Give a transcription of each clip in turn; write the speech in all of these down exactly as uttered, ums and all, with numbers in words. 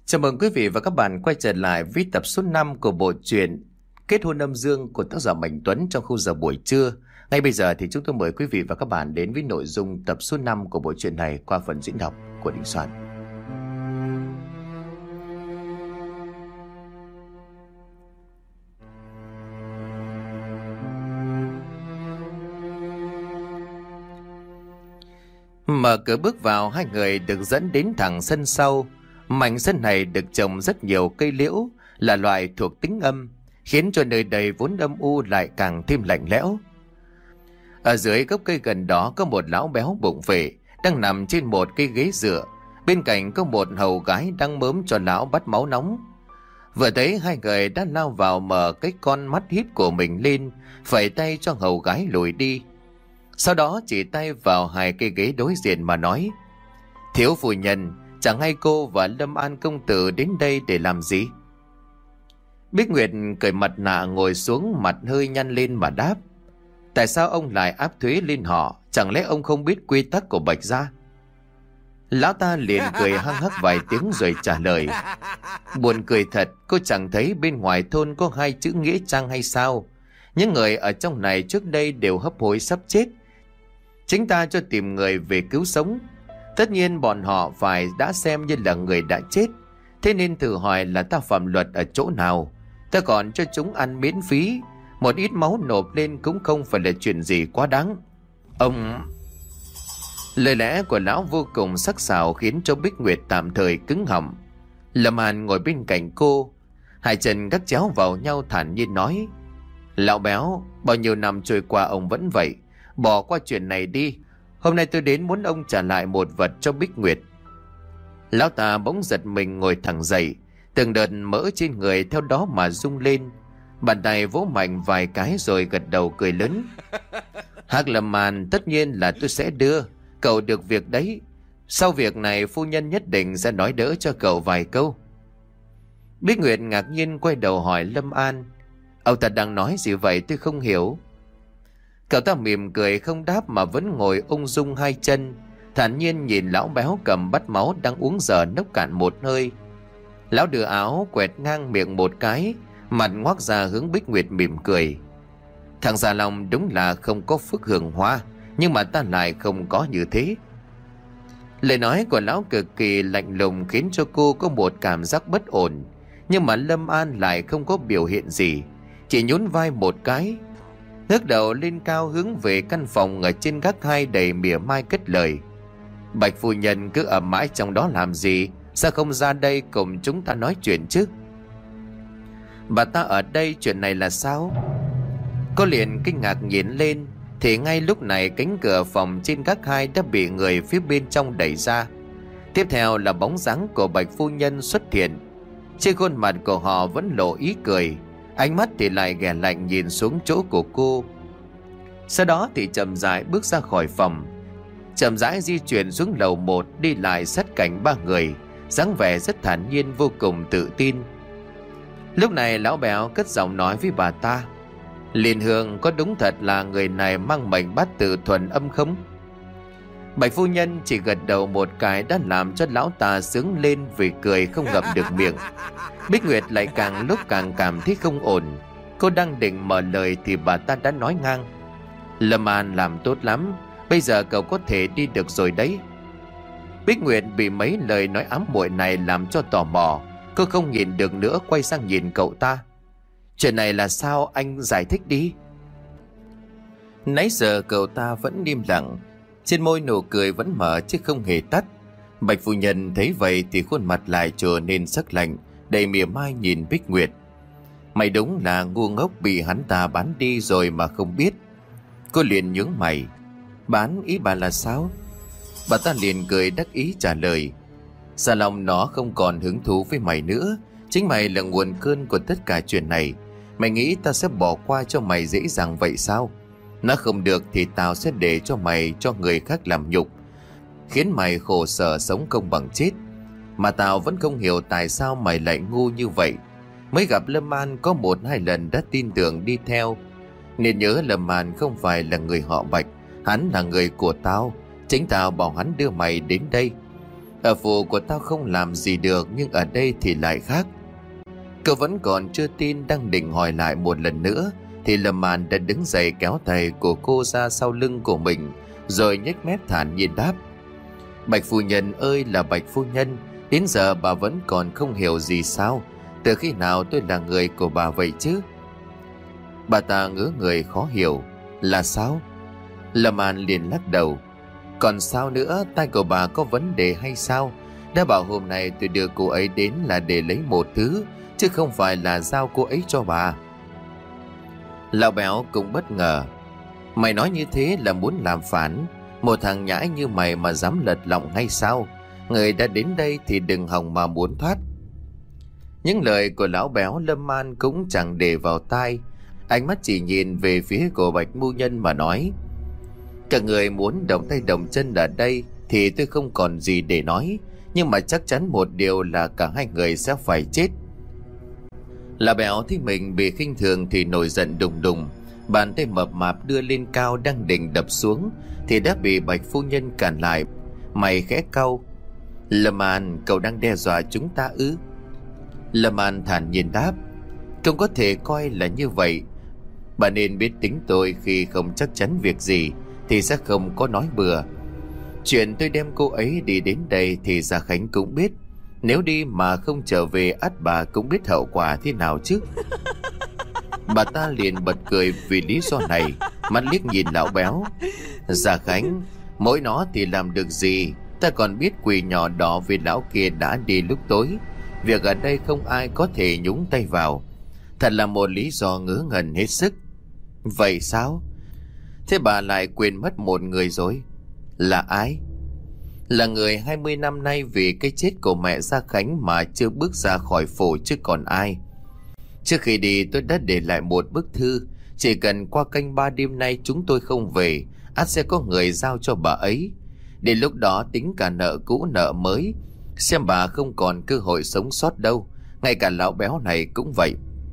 Chào mừng quý vị và các bạn quay trở lại với tập số năm của bộ truyện Kết hôn âm dương của tác giả Mạnh Tuấn trong khung giờ buổi trưa. Ngay bây giờ thì chúng tôi mời quý vị và các bạn đến với nội dung tập số năm của bộ truyện này qua phần diễn đọc của Đình Soạn. Mở cửa bước vào, hai người được dẫn đến thẳng sân sau. Mảnh sân này được trồng rất nhiều cây liễu, là loại thuộc tính âm, khiến cho nơi đây vốn âm u lại càng thêm lạnh lẽo. Ở dưới gốc cây gần đó có một lão béo bụng phệ đang nằm trên một cây ghế dựa, bên cạnh có một hầu gái đang mớm cho lão bắt máu nóng. Vừa thấy hai người đã lao vào mở cái con mắt híp của mình lên, phẩy tay cho hầu gái lùi đi. Sau đó chỉ tay vào hai cây ghế đối diện mà nói: "Thiếu phu nhân, chẳng hay cô và Lâm An công tử đến đây để làm gì?" Bích Nguyệt cởi mặt nạ ngồi xuống, mặt hơi nhăn lên mà đáp: "Tại sao ông lại áp thuế lên họ? Chẳng lẽ ông không biết quy tắc của Bạch gia?" Lão ta liền cười hăng hắc vài tiếng rồi trả lời: "Buồn cười thật, cô chẳng thấy bên ngoài thôn có hai chữ nghĩa trang hay sao? Những người ở trong này trước đây đều hấp hối sắp chết. Chính ta cho tìm người về cứu sống. Tất nhiên bọn họ phải đã xem như là người đã chết. Thế nên thử hỏi là ta phạm luật ở chỗ nào? Ta còn cho chúng ăn miễn phí. Một ít máu nộp lên cũng không phải là chuyện gì quá đáng." Ông... Lời lẽ của lão vô cùng sắc sảo khiến cho Bích Nguyệt tạm thời cứng họng. Lâm An ngồi bên cạnh cô, hai chân gác chéo vào nhau thản nhiên nói: "Lão béo, bao nhiêu năm trôi qua ông vẫn vậy. Bỏ qua chuyện này đi. Hôm nay tôi đến muốn ông trả lại một vật cho Bích Nguyệt." Lão ta bỗng giật mình ngồi thẳng dậy, từng đợt mỡ trên người theo đó mà rung lên. Bàn tay vỗ mạnh vài cái rồi gật đầu cười lớn: "Hắc Lâm An, tất nhiên là tôi sẽ đưa. Cậu được việc đấy. Sau việc này phu nhân nhất định sẽ nói đỡ cho cậu vài câu." Bích Nguyệt ngạc nhiên quay đầu hỏi Lâm An: "Ông ta đang nói gì vậy, tôi không hiểu." Cậu ta mỉm cười không đáp mà vẫn ngồi ung dung hai chân, thản nhiên nhìn lão béo cầm bát máu đang uống dở nốc cạn một hơi. Lão đưa áo quẹt ngang miệng một cái, mặt ngoác ra hướng Bích Nguyệt mỉm cười: "Thằng già lòng đúng là không có phước hưởng hoa, nhưng mà ta lại không có như thế." Lời nói của lão cực kỳ lạnh lùng khiến cho cô có một cảm giác bất ổn. Nhưng mà Lâm An lại không có biểu hiện gì, chỉ nhún vai một cái, ngước đầu lên cao hướng về căn phòng ở trên gác hai đầy mỉa mai cất lời: "Bạch phu nhân cứ ở mãi trong đó làm gì? Sao không ra đây cùng chúng ta nói chuyện chứ?" "Bà ta ở đây, chuyện này là sao?" Cô liền kinh ngạc nhìn lên, thì ngay lúc này cánh cửa phòng trên gác hai đã bị người phía bên trong đẩy ra. Tiếp theo là bóng dáng của Bạch phu nhân xuất hiện. Trên khuôn mặt của họ vẫn lộ ý cười, ánh mắt thì lại ghẻ lạnh nhìn xuống chỗ của cô. Sau đó thì chậm rãi bước ra khỏi phòng, chậm rãi di chuyển xuống lầu một, đi lại sát cạnh ba người, dáng vẻ rất thản nhiên, vô cùng tự tin. Lúc này lão béo cất giọng nói với bà ta: "Liên Hương, có đúng thật là người này mang mệnh bát tự thuần âm không?" Bạch phu nhân chỉ gật đầu một cái đã làm cho lão ta sướng lên vì cười không ngậm được miệng. Bích Nguyệt lại càng lúc càng cảm thấy không ổn. Cô đang định mở lời thì bà ta đã nói ngang: "Lâm An làm tốt lắm, bây giờ cậu có thể đi được rồi đấy." Bích Nguyệt bị mấy lời nói ám muội này làm cho tò mò. Cô không nhìn được nữa, quay sang nhìn cậu ta: "Chuyện này là sao, anh giải thích đi." Nãy giờ cậu ta vẫn im lặng, trên môi nụ cười vẫn mở chứ không hề tắt. Bạch phu nhân thấy vậy thì khuôn mặt lại trở nên sắc lạnh, đầy mỉa mai nhìn Bích Nguyệt: "Mày đúng là ngu ngốc, bị hắn ta bán đi rồi mà không biết." Cô liền nhướng mày: "Bán, ý bà là sao?" Bà ta liền cười đắc ý trả lời: "Sa Long nó không còn hứng thú với mày nữa. Chính mày là nguồn cơn của tất cả chuyện này. Mày nghĩ ta sẽ bỏ qua cho mày dễ dàng vậy sao? Nó không được thì tao sẽ để cho mày cho người khác làm nhục, khiến mày khổ sở sống không bằng chết. Mà tao vẫn không hiểu tại sao mày lại ngu như vậy. Mới gặp Lâm An có một hai lần đã tin tưởng đi theo. Nên nhớ Lâm An không phải là người họ Bạch, hắn là người của tao. Chính tao bảo hắn đưa mày đến đây. Ở phủ của tao không làm gì được, nhưng ở đây thì lại khác. Cậu vẫn còn chưa tin, đang định hỏi lại một lần nữa thì Lâm An đã đứng dậy kéo tay của cô ra sau lưng của mình, rồi nhếch mép thản nhiên đáp: Bạch phu nhân ơi là Bạch phu nhân, đến giờ bà vẫn còn không hiểu gì sao? Từ khi nào tôi là người của bà vậy chứ? Bà ta ngớ người khó hiểu. Là sao? Lâm An liền lắc đầu. Còn sao nữa, tai của bà có vấn đề hay sao? Đã bảo hôm nay tôi đưa cô ấy đến là để lấy một thứ, chứ không phải là giao cô ấy cho bà. Lão béo cũng bất ngờ. Mày nói như thế là muốn làm phản? Một thằng nhãi như mày mà dám lật lọng hay sao? Người đã đến đây thì đừng hòng mà muốn thoát. Những lời của lão béo Lâm An cũng chẳng để vào tai. Ánh mắt chỉ nhìn về phía của Bạch phu nhân mà nói: Các người muốn động tay động chân ở đây thì tôi không còn gì để nói, nhưng mà chắc chắn một điều là cả hai người sẽ phải chết. Lão béo thấy mình bị khinh thường thì nổi giận đùng đùng, bàn tay mập mạp đưa lên cao đang định đập xuống thì đã bị Bạch phu nhân cản lại. Mày khẽ cau. Lâm An, cậu đang đe dọa chúng ta ư? Lâm An thản nhiên đáp: Không có thể coi là như vậy. Bà nên biết tính tôi, khi không chắc chắn việc gì thì sẽ không có nói bừa. Chuyện tôi đem cô ấy đi đến đây thì Gia Khánh cũng biết. Nếu đi mà không trở về, ắt bà cũng biết hậu quả thế nào chứ. Bà ta liền bật cười vì lý do này, mắt liếc nhìn lão béo. Gia Khánh, mỗi nó thì làm được gì? Ta còn biết quỷ nhỏ đỏ vì lão kia đã đi lúc tối. Việc ở đây không ai có thể nhúng tay vào. Thật là một lý do ngớ ngẩn hết sức. Vậy sao? Thế bà lại quên mất một người rồi. Là ai? Là người hai mươi năm nay vì cái chết của mẹ Gia Khánh mà chưa bước ra khỏi phủ chứ còn ai. Trước khi đi tôi đã để lại một bức thư. Chỉ cần qua canh ba đêm nay chúng tôi không về, ắt sẽ có người giao cho bà ấy. Đến lúc đó tính cả nợ cũ nợ mới, xem bà không còn cơ hội sống sót đâu. Ngay cả lão béo này cũng vậy.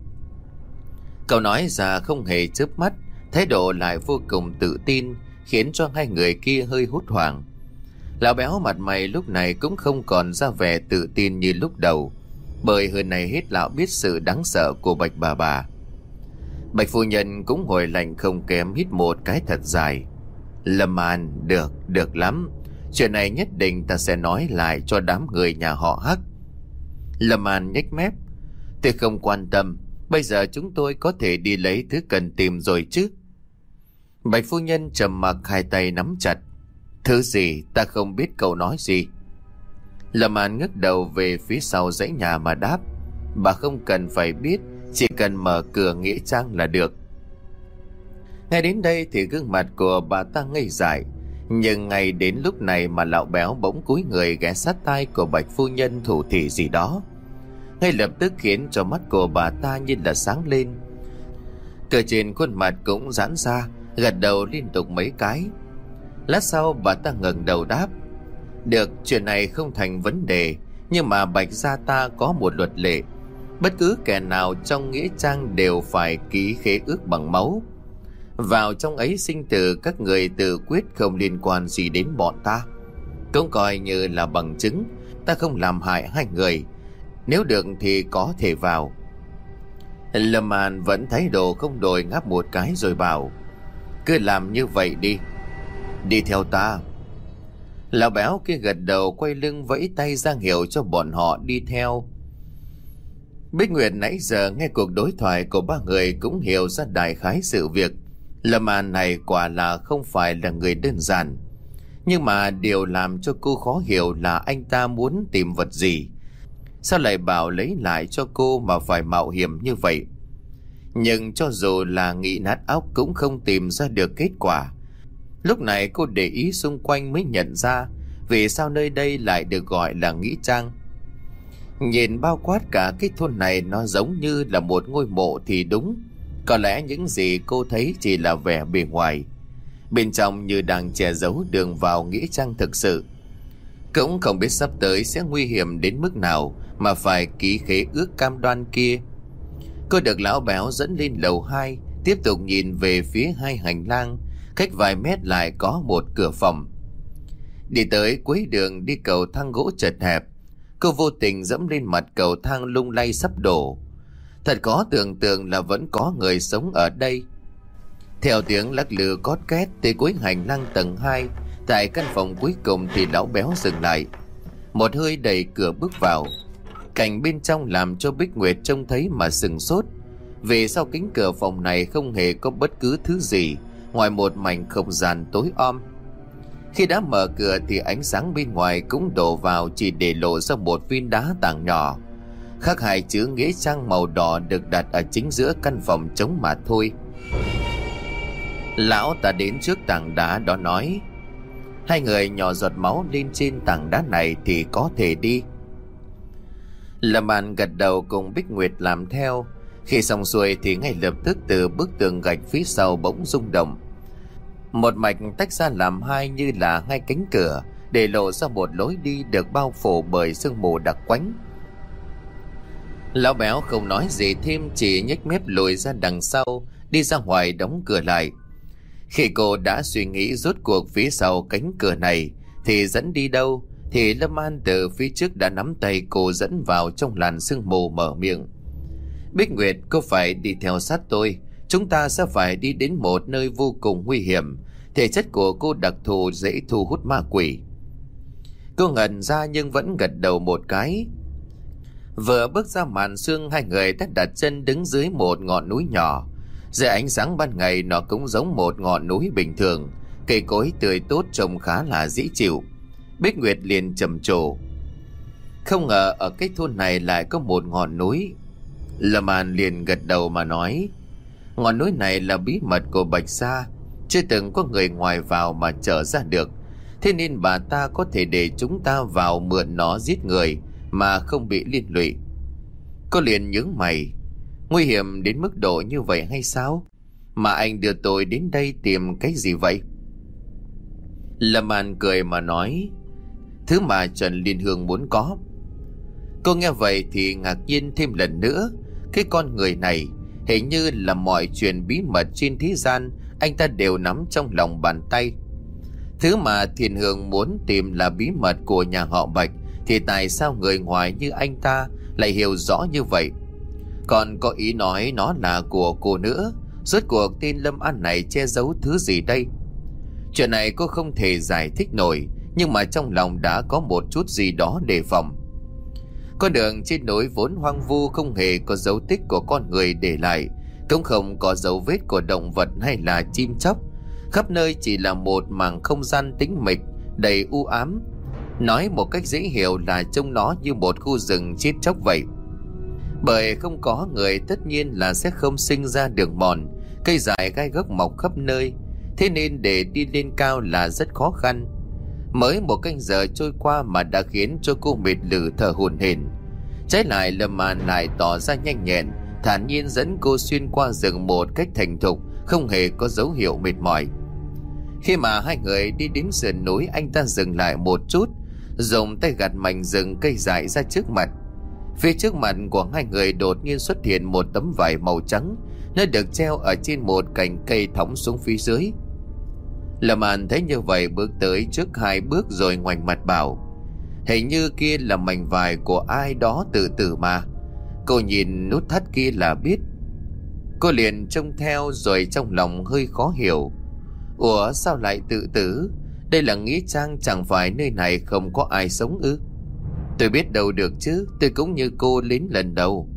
Cậu nói ra không hề chớp mắt, thái độ lại vô cùng tự tin, khiến cho hai người kia hơi hốt hoảng. Lão béo mặt mày lúc này cũng không còn ra vẻ tự tin như lúc đầu, bởi hơn này hết lão biết sự đáng sợ của Bạch bà bà. Bạch phu nhân cũng ngồi lạnh không kém, hít một cái thật dài. Lâm An, được, được lắm. Chuyện này nhất định ta sẽ nói lại cho đám người nhà họ Hắc. Lâm An nhếch mép. Tôi không quan tâm. Bây giờ chúng tôi có thể đi lấy thứ cần tìm rồi chứ? Bạch phu nhân trầm mặc, hai tay nắm chặt. Thứ gì? Ta không biết cậu nói gì. Lâm An ngước đầu về phía sau dãy nhà mà đáp. Bà không cần phải biết, chỉ cần mở cửa nghĩa trang là được. Ngay đến đây thì gương mặt của bà ta ngây dại. Nhưng ngay đến lúc này mà lão béo bỗng cúi người ghé sát tai của Bạch phu nhân thủ thỉ gì đó, ngay lập tức khiến cho mắt của bà ta như là sáng lên. Cờ trên khuôn mặt cũng giãn ra, gật đầu liên tục mấy cái. Lát sau bà ta ngẩng đầu đáp. Được, chuyện này không thành vấn đề, nhưng mà Bạch gia ta có một luật lệ. Bất cứ kẻ nào trong nghĩa trang đều phải ký khế ước bằng máu. Vào trong ấy sinh tử các người tự quyết, không liên quan gì đến bọn ta. Cũng coi như là bằng chứng ta không làm hại hai người. Nếu được thì có thể vào. Lâm An vẫn thái độ không đổi, ngáp một cái rồi bảo. Cứ làm như vậy đi. Đi theo ta. Lão béo kia gật đầu, quay lưng vẫy tay ra hiệu cho bọn họ đi theo. Bích Nguyệt nãy giờ nghe cuộc đối thoại của ba người cũng hiểu ra đại khái sự việc. Lâm An này quả là không phải là người đơn giản. Nhưng mà điều làm cho cô khó hiểu là anh ta muốn tìm vật gì. Sao lại bảo lấy lại cho cô mà phải mạo hiểm như vậy? Nhưng cho dù là nghĩ nát óc cũng không tìm ra được kết quả. Lúc này cô để ý xung quanh mới nhận ra vì sao nơi đây lại được gọi là nghĩa trang. Nhìn bao quát cả cái thôn này nó giống như là một ngôi mộ thì đúng. Có lẽ những gì cô thấy chỉ là vẻ bề ngoài, bên trong như đang che giấu đường vào nghĩa trang thực sự. Cũng không biết sắp tới sẽ nguy hiểm đến mức nào mà phải ký khế ước cam đoan kia. Cô được lão béo dẫn lên lầu hai, tiếp tục nhìn về phía hai hành lang. Cách vài mét lại có một cửa phòng. Đi tới cuối đường đi cầu thang gỗ chật hẹp, cô vô tình dẫm lên mặt cầu thang lung lay sắp đổ. Thật khó tưởng tượng là vẫn có người sống ở đây. Theo tiếng lắc lư cót két tới cuối hành lang tầng hai, tại căn phòng cuối cùng thì lão béo dừng lại, một hơi đẩy cửa bước vào. Cảnh bên trong làm cho Bích Nguyệt trông thấy mà sừng sốt, vì sau cánh cửa phòng này không hề có bất cứ thứ gì ngoài một mảnh không gian tối om. Khi đã mở cửa thì ánh sáng bên ngoài cũng đổ vào, chỉ để lộ ra một viên đá tảng nhỏ, khắc hai chữ nghĩa trang màu đỏ được đặt ở chính giữa căn phòng trống mà thôi. Lão ta đến trước tảng đá đó nói: hai người nhỏ giọt máu lên trên tảng đá này thì có thể đi. Lâm An gật đầu cùng Bích Nguyệt làm theo. Khi xong xuôi thì ngay lập tức từ bức tường gạch phía sau bỗng rung động, một mạch tách ra làm hai như là hai cánh cửa, để lộ ra một lối đi được bao phủ bởi sương mù đặc quánh. Lão béo không nói gì thêm, chỉ nhếch mép lùi ra đằng sau, đi ra ngoài đóng cửa lại. Khi cô đã suy nghĩ rốt cuộc phía sau cánh cửa này thì dẫn đi đâu, thì Lâm An từ phía trước đã nắm tay cô dẫn vào trong làn sương mù, mở miệng: Bích Nguyệt, cô phải đi theo sát tôi. Chúng ta sẽ phải đi đến một nơi vô cùng nguy hiểm. Thể chất của cô đặc thù, dễ thu hút ma quỷ. Cô ngẩn ra nhưng vẫn gật đầu một cái. Vừa bước ra màn sương, hai người đã đặt chân đứng dưới một ngọn núi nhỏ. Dưới ánh sáng ban ngày, nó cũng giống một ngọn núi bình thường, cây cối tươi tốt, trông khá là dễ chịu. Bích Nguyệt liền trầm trồ: không ngờ ở cái thôn này lại có một ngọn núi. Lâm An liền gật đầu mà nói: ngọn núi này là bí mật của Bạch Gia, chưa từng có người ngoài vào mà trở ra được. Thế nên bà ta có thể để chúng ta vào mượn nó giết người mà không bị liên lụy. Cô liền nhướng mày: nguy hiểm đến mức độ như vậy hay sao? Mà anh đưa tôi đến đây tìm cái gì vậy? Lâm An cười mà nói: thứ mà Trần Liên Hương muốn có. Cô nghe vậy thì ngạc nhiên thêm lần nữa. Cái con người này hình như là mọi chuyện bí mật trên thế gian anh ta đều nắm trong lòng bàn tay. Thứ mà Thiên Hương muốn tìm là bí mật của nhà họ Bạch, thì tại sao người ngoài như anh ta lại hiểu rõ như vậy? Còn có ý nói nó là của cô nữa. Rốt cuộc tên Lâm An này che giấu thứ gì đây? Chuyện này cô không thể giải thích nổi, nhưng mà trong lòng đã có một chút gì đó đề phòng. Con đường trên núi vốn hoang vu, không hề có dấu tích của con người để lại, cũng không có dấu vết của động vật hay là chim chóc. Khắp nơi chỉ là một mảng không gian tĩnh mịch, đầy u ám. Nói một cách dễ hiểu là trông nó như một khu rừng chết chóc vậy. Bởi không có người, tất nhiên là sẽ không sinh ra đường mòn, cây dại gai gốc mọc khắp nơi. Thế nên để đi lên cao là rất khó khăn. Mới một canh giờ trôi qua mà đã khiến cho cô mệt lử thở hổn hển. Trái lại Lâm An lại tỏ ra nhanh nhẹn, thản nhiên dẫn cô xuyên qua rừng một cách thành thục, không hề có dấu hiệu mệt mỏi. Khi mà hai người đi đến sườn núi, anh ta dừng lại một chút, dùng tay gạt mảnh rừng cây dại ra trước mặt. Phía trước mặt của hai người đột nhiên xuất hiện một tấm vải màu trắng, nó được treo ở trên một cành cây thõng xuống phía dưới. Lâm An thấy như vậy bước tới trước hai bước rồi ngoảnh mặt bảo: hình như kia là mảnh vải của ai đó tự tử mà. Cô nhìn nút thắt kia là biết. Cô liền trông theo rồi trong lòng hơi khó hiểu. Ủa sao lại tự tử? Đây là nghĩa trang, chẳng phải nơi này không có ai sống ư? Tôi biết đâu được chứ, tôi cũng như cô đến lần đầu.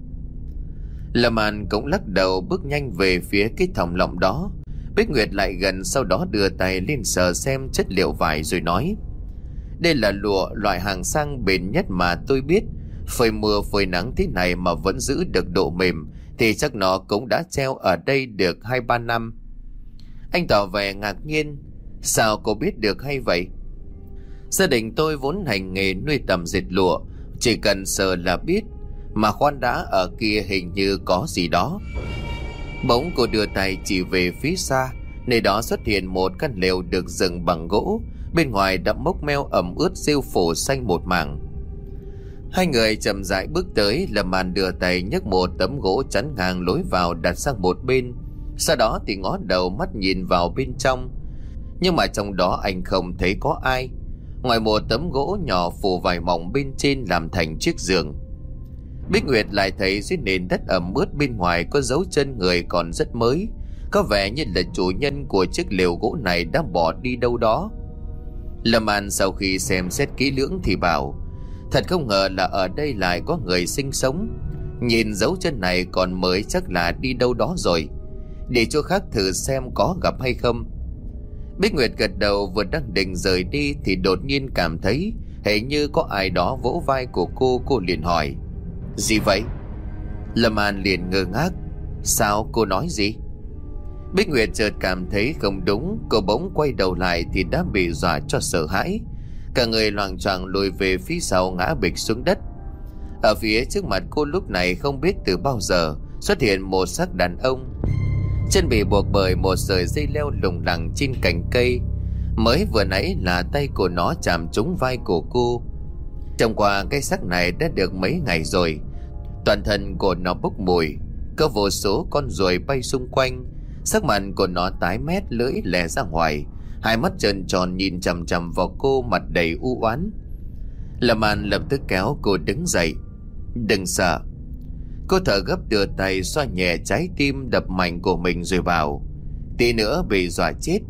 Lâm An cũng lắc đầu bước nhanh về phía cái thòng lọng đó. Bích Nguyệt lại gần, sau đó đưa tay lên sờ xem chất liệu vải rồi nói: đây là lụa loại hàng sang bền nhất mà tôi biết. Phơi mưa phơi nắng thế này mà vẫn giữ được độ mềm thì chắc nó cũng đã treo ở đây được hai ba năm. Anh tỏ vẻ ngạc nhiên: sao cô biết được hay vậy? Gia đình tôi vốn hành nghề nuôi tầm dệt lụa, chỉ cần sờ là biết. Mà khoan đã, ở kia hình như có gì đó. Bỗng cô đưa tay chỉ về phía xa, nơi đó xuất hiện một căn lều được dựng bằng gỗ, bên ngoài đã mốc meo ẩm ướt, rêu phủ xanh một mảng. Hai người chậm rãi bước tới. Lâm An đưa tay nhấc một tấm gỗ chắn ngang lối vào đặt sang một bên, sau đó thì ngó đầu mắt nhìn vào bên trong. Nhưng mà trong đó anh không thấy có ai. ngoài một tấm gỗ nhỏ phủ vải mỏng bên trên làm thành chiếc giường. Bích Nguyệt lại thấy dưới nền đất ẩm ướt bên ngoài có dấu chân người còn rất mới, có vẻ như là chủ nhân của chiếc lều gỗ này đã bỏ đi đâu đó. Lâm An sau khi xem xét kỹ lưỡng thì bảo, thật không ngờ là ở đây lại có người sinh sống. Nhìn dấu chân này còn mới, chắc là đi đâu đó rồi, để chỗ khác thử xem có gặp hay không. Bích Nguyệt gật đầu, vừa đang định rời đi thì đột nhiên cảm thấy hình như có ai đó vỗ vai của cô. Cô liền hỏi, gì vậy? Lâm An liền ngơ ngác, sao, cô nói gì? Bích Nguyệt chợt cảm thấy không đúng, cô bỗng quay đầu lại thì đã bị dọa cho sợ hãi, cả người loạng choạng lùi về phía sau, ngã bịch xuống đất. Ở phía trước mặt cô lúc này không biết từ bao giờ xuất hiện một xác đàn ông, chân bị buộc bởi một sợi dây leo lủng lẳng trên cành cây. Mới vừa nãy là tay của nó chạm trúng vai của cô. Trong qua cái xác này đã được mấy ngày rồi, toàn thân của nó bốc mùi, có vô số con ruồi bay xung quanh. Sắc mặt của nó tái mét, lưỡi lè ra ngoài, hai mắt trợn tròn nhìn chằm chằm vào cô, mặt đầy u oán. Lâm An lập tức kéo cô đứng dậy. Đừng sợ. Cô thở gấp, đưa tay xoa nhẹ trái tim đập mạnh của mình rồi bảo, tí nữa bị dọa chết.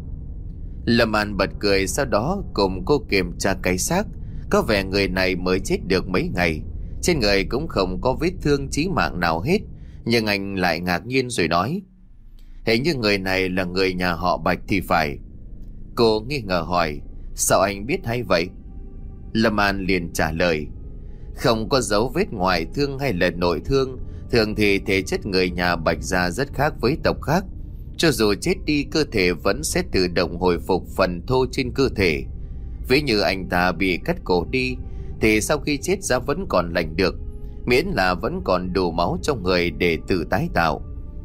Lâm An bật cười, sau đó cùng cô kiểm tra cái xác. Có vẻ người này mới chết được mấy ngày, trên người cũng không có vết thương chí mạng nào hết. Nhưng anh lại ngạc nhiên rồi nói, hình như người này là người nhà họ Bạch thì phải. Cô nghi ngờ hỏi, sao anh biết hay vậy? Lâm An liền trả lời, không có dấu vết ngoại thương hay là nội thương. Thường thì thể chất người nhà Bạch gia rất khác với tộc khác. Cho dù chết đi, cơ thể vẫn sẽ tự động hồi phục phần thô trên cơ thể. Ví như anh ta bị cắt cổ đi thì sau khi chết ra vẫn còn lành được, miễn là vẫn còn đủ máu trong người để tự tái tạo.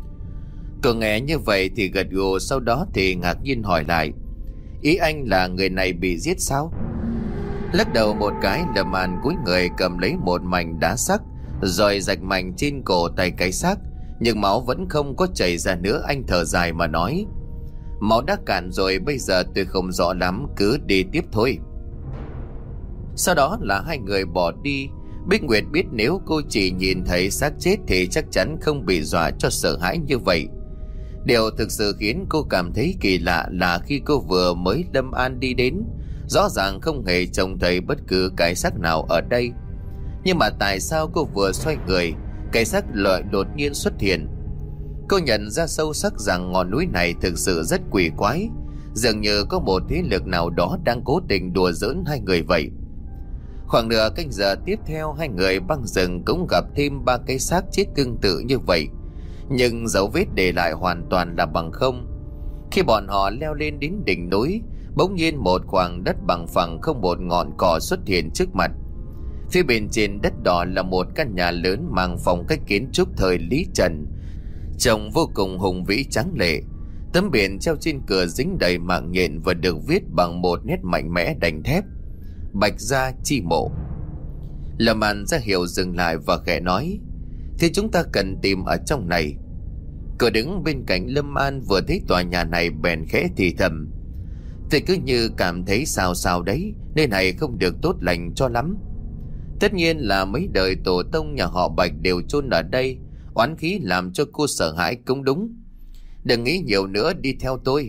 Cô nghe như vậy thì gật gù, sau đó thì ngạc nhiên hỏi lại, ý anh là người này bị giết sao? Lắc đầu một cái, Lâm An cúi người cầm lấy một mảnh đá sắc rồi rạch mạnh trên cổ tay cái xác, nhưng máu vẫn không có chảy ra nữa. Anh thở dài mà nói, máu đã cạn rồi, bây giờ tôi không rõ lắm, cứ đi tiếp thôi. Sau đó là hai người bỏ đi. Bích Nguyệt biết nếu cô chỉ nhìn thấy xác chết thì chắc chắn không bị dọa cho sợ hãi như vậy. Điều thực sự khiến cô cảm thấy kỳ lạ là khi cô vừa mới Lâm An đi đến, rõ ràng không hề trông thấy bất cứ cái xác nào ở đây. Nhưng mà tại sao cô vừa xoay người, cái xác lại đột nhiên xuất hiện? Cô nhận ra sâu sắc rằng ngọn núi này thực sự rất quỷ quái, dường như có một thế lực nào đó đang cố tình đùa giỡn hai người vậy. Khoảng nửa canh giờ tiếp theo, hai người băng rừng cũng gặp thêm ba cái xác chết tương tự như vậy, nhưng dấu vết để lại hoàn toàn là bằng không. Khi bọn họ leo lên đến đỉnh núi, bỗng nhiên một khoảng đất bằng phẳng không một ngọn cỏ xuất hiện trước mặt. Phía bên trên đất đỏ là một căn nhà lớn mang phong cách kiến trúc thời Lý Trần, trông vô cùng hùng vĩ tráng lệ. Tấm biển treo trên cửa dính đầy mạng nhện và được viết bằng một nét mạnh mẽ đành thép, Bạch gia chi mộ. Lâm An ra hiệu dừng lại và khẽ nói, thì chúng ta cần tìm ở trong này. Cô đứng bên cạnh Lâm An vừa thấy tòa nhà này bèn khẽ thì thầm, thì cứ như cảm thấy sao sao đấy, nơi này không được tốt lành cho lắm. Tất nhiên là mấy đời tổ tông nhà họ Bạch đều chôn ở đây, oán khí làm cho cô sợ hãi cũng đúng. Đừng nghĩ nhiều nữa, đi theo tôi.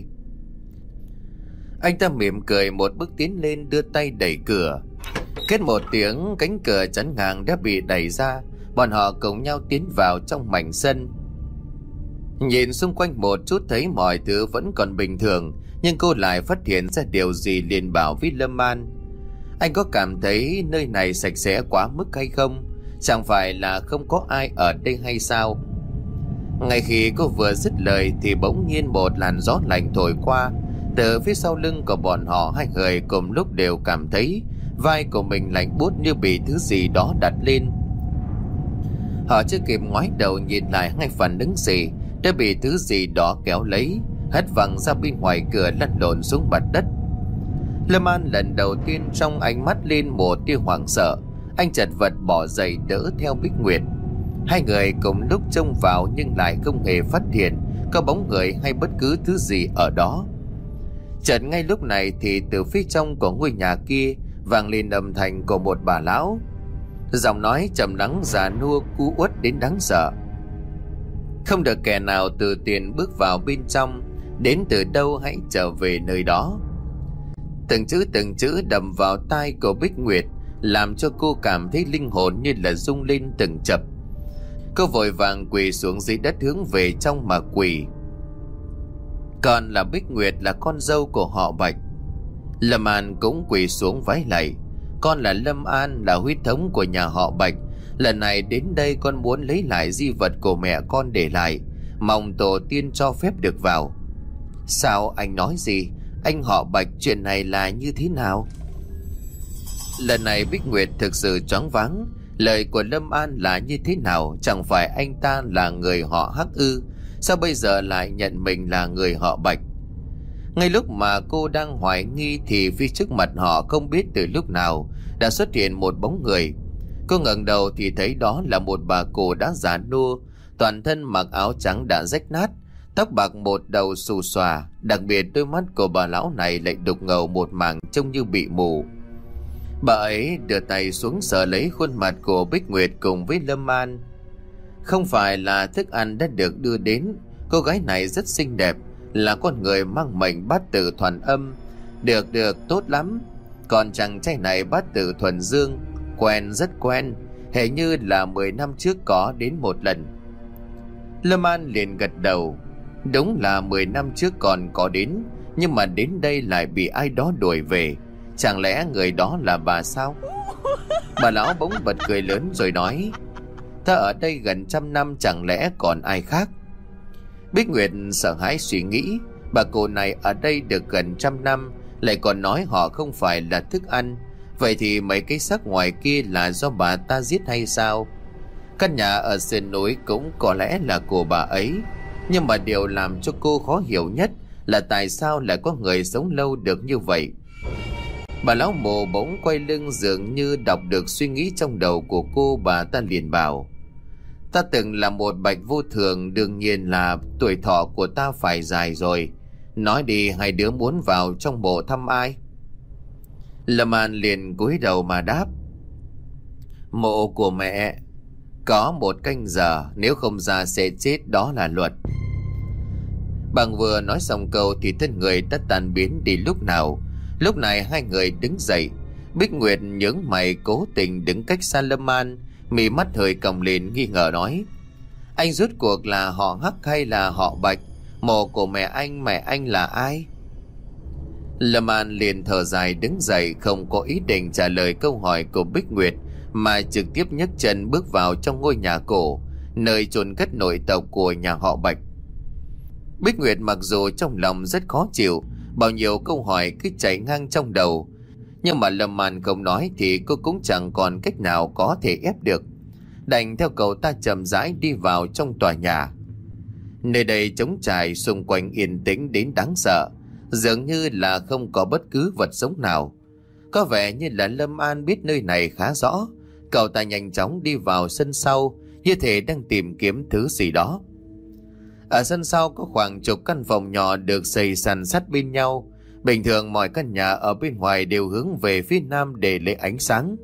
Anh ta mỉm cười một bước tiến lên, đưa tay đẩy cửa. Kết một tiếng, cánh cửa chắn ngang đã bị đẩy ra. Bọn họ cùng nhau tiến vào trong mảnh sân. Nhìn xung quanh một chút thấy mọi thứ vẫn còn bình thường, nhưng cô lại phát hiện ra điều gì liền bảo với Lâm An, anh có cảm thấy nơi này sạch sẽ quá mức hay không? Chẳng phải là không có ai ở đây hay sao? Ngay khi cô vừa dứt lời thì bỗng nhiên một làn gió lạnh thổi qua. Từ phía sau lưng của bọn họ, hai người cùng lúc đều cảm thấy vai của mình lạnh buốt như bị thứ gì đó đặt lên. Họ chưa kịp ngoái đầu nhìn lại, ngay phản ứng gì đã bị thứ gì đó kéo lấy, hất văng ra bên ngoài cửa, lăn lộn xuống mặt đất. Lâm An lần đầu tiên trong ánh mắt lên một tia hoảng sợ. Anh chật vật bỏ dậy đỡ theo Bích Nguyệt. Hai người cùng lúc trông vào nhưng lại không hề phát hiện có bóng người hay bất cứ thứ gì ở đó. Chợt ngay lúc này thì từ phía trong của ngôi nhà kia, vang lên âm thanh của một bà lão. Giọng nói trầm lắng già nua u uất đến đáng sợ. Không được kẻ nào từ tiền bước vào bên trong, đến từ đâu hãy trở về nơi đó. Từng chữ từng chữ đầm vào tai của Bích Nguyệt, làm cho cô cảm thấy linh hồn như là rung lên từng chập. Cô vội vàng quỳ xuống dưới đất hướng về trong mà quỳ. Còn là Bích Nguyệt, là con dâu của họ Bạch. Lâm An cũng quỳ xuống vái lạy. Con là Lâm An, là huyết thống của nhà họ Bạch. Lần này đến đây con muốn lấy lại di vật của mẹ con để lại, mong tổ tiên cho phép được vào. Sao anh nói gì? Anh họ Bạch, chuyện này là như thế nào? Lần này Bích Nguyệt thực sự choáng váng. Lời của Lâm An là như thế nào? Chẳng phải anh ta là người họ Hắc ư? Sao bây giờ lại nhận mình là người họ Bạch? Ngay lúc mà cô đang hoài nghi thì phía trước mặt họ không biết từ lúc nào đã xuất hiện một bóng người. Cô ngẩng đầu thì thấy đó là một bà cụ đã già nua, toàn thân mặc áo trắng đã rách nát, tóc bạc một đầu xù xòa. Đặc biệt đôi mắt của bà lão này lại đục ngầu một mảng, trông như bị mù. Bà ấy đưa tay xuống sờ lấy khuôn mặt của Bích Nguyệt cùng với Lâm An. Không phải là thức ăn đã được đưa đến. Cô gái này rất xinh đẹp, là con người mang mệnh bát tự thuần âm. Được được, tốt lắm. Còn chàng trai này bát tự thuần dương, quen rất quen, hệ như là mười năm trước có đến một lần. Lâm An liền gật đầu. Đúng là mười năm trước còn có đến, nhưng mà đến đây lại bị ai đó đuổi về. Chẳng lẽ người đó là bà sao? Bà lão bỗng bật cười lớn rồi nói: Ta ở đây gần trăm năm, chẳng lẽ còn ai khác? Bích Nguyệt sợ hãi suy nghĩ, bà cụ này ở đây được gần trăm năm, lại còn nói họ không phải là thức ăn. Vậy thì mấy cái xác ngoài kia là do bà ta giết hay sao? Căn nhà ở sườn núi cũng có lẽ là của bà ấy. Nhưng mà điều làm cho cô khó hiểu nhất là tại sao lại có người sống lâu được như vậy. Bà lão mồ bỗng quay lưng, dường như đọc được suy nghĩ trong đầu của cô. Bà ta liền bảo: Ta từng là một bạch vô thường, đương nhiên là tuổi thọ của ta phải dài rồi. Nói đi, hai đứa muốn vào trong mộ thăm ai? Lâm An liền cúi đầu mà đáp: Mộ của mẹ. Có một canh giờ, nếu không ra sẽ chết, đó là luật. Bằng vừa nói xong câu thì thân người đã tan biến đi lúc nào. Lúc này hai người đứng dậy. Bích Nguyệt nhướng mày, cố tình đứng cách xa Lâm An, mí mắt hơi còng lên nghi ngờ nói: Anh rốt cuộc là họ Hắc hay là họ Bạch? Mộ của mẹ anh, mẹ anh là ai? Lâm An liền thở dài đứng dậy, không có ý định trả lời câu hỏi của Bích Nguyệt, mà trực tiếp nhấc chân bước vào trong ngôi nhà cổ, nơi chôn cất nội tộc của nhà họ Bạch. Bích Nguyệt mặc dù trong lòng rất khó chịu, bao nhiêu câu hỏi cứ chạy ngang trong đầu, nhưng mà Lâm An không nói thì cô cũng chẳng còn cách nào có thể ép được, đành theo cậu ta chậm rãi đi vào trong tòa nhà. Nơi đây trống trải, xung quanh yên tĩnh đến đáng sợ, dường như là không có bất cứ vật sống nào. Có vẻ như là Lâm An biết nơi này khá rõ. Cậu ta nhanh chóng đi vào sân sau, như thể đang tìm kiếm thứ gì đó. Ở sân sau có khoảng chục căn phòng nhỏ được xây sàn sát bên nhau. Bình thường mọi căn nhà ở bên ngoài đều hướng về phía nam để lấy ánh sáng,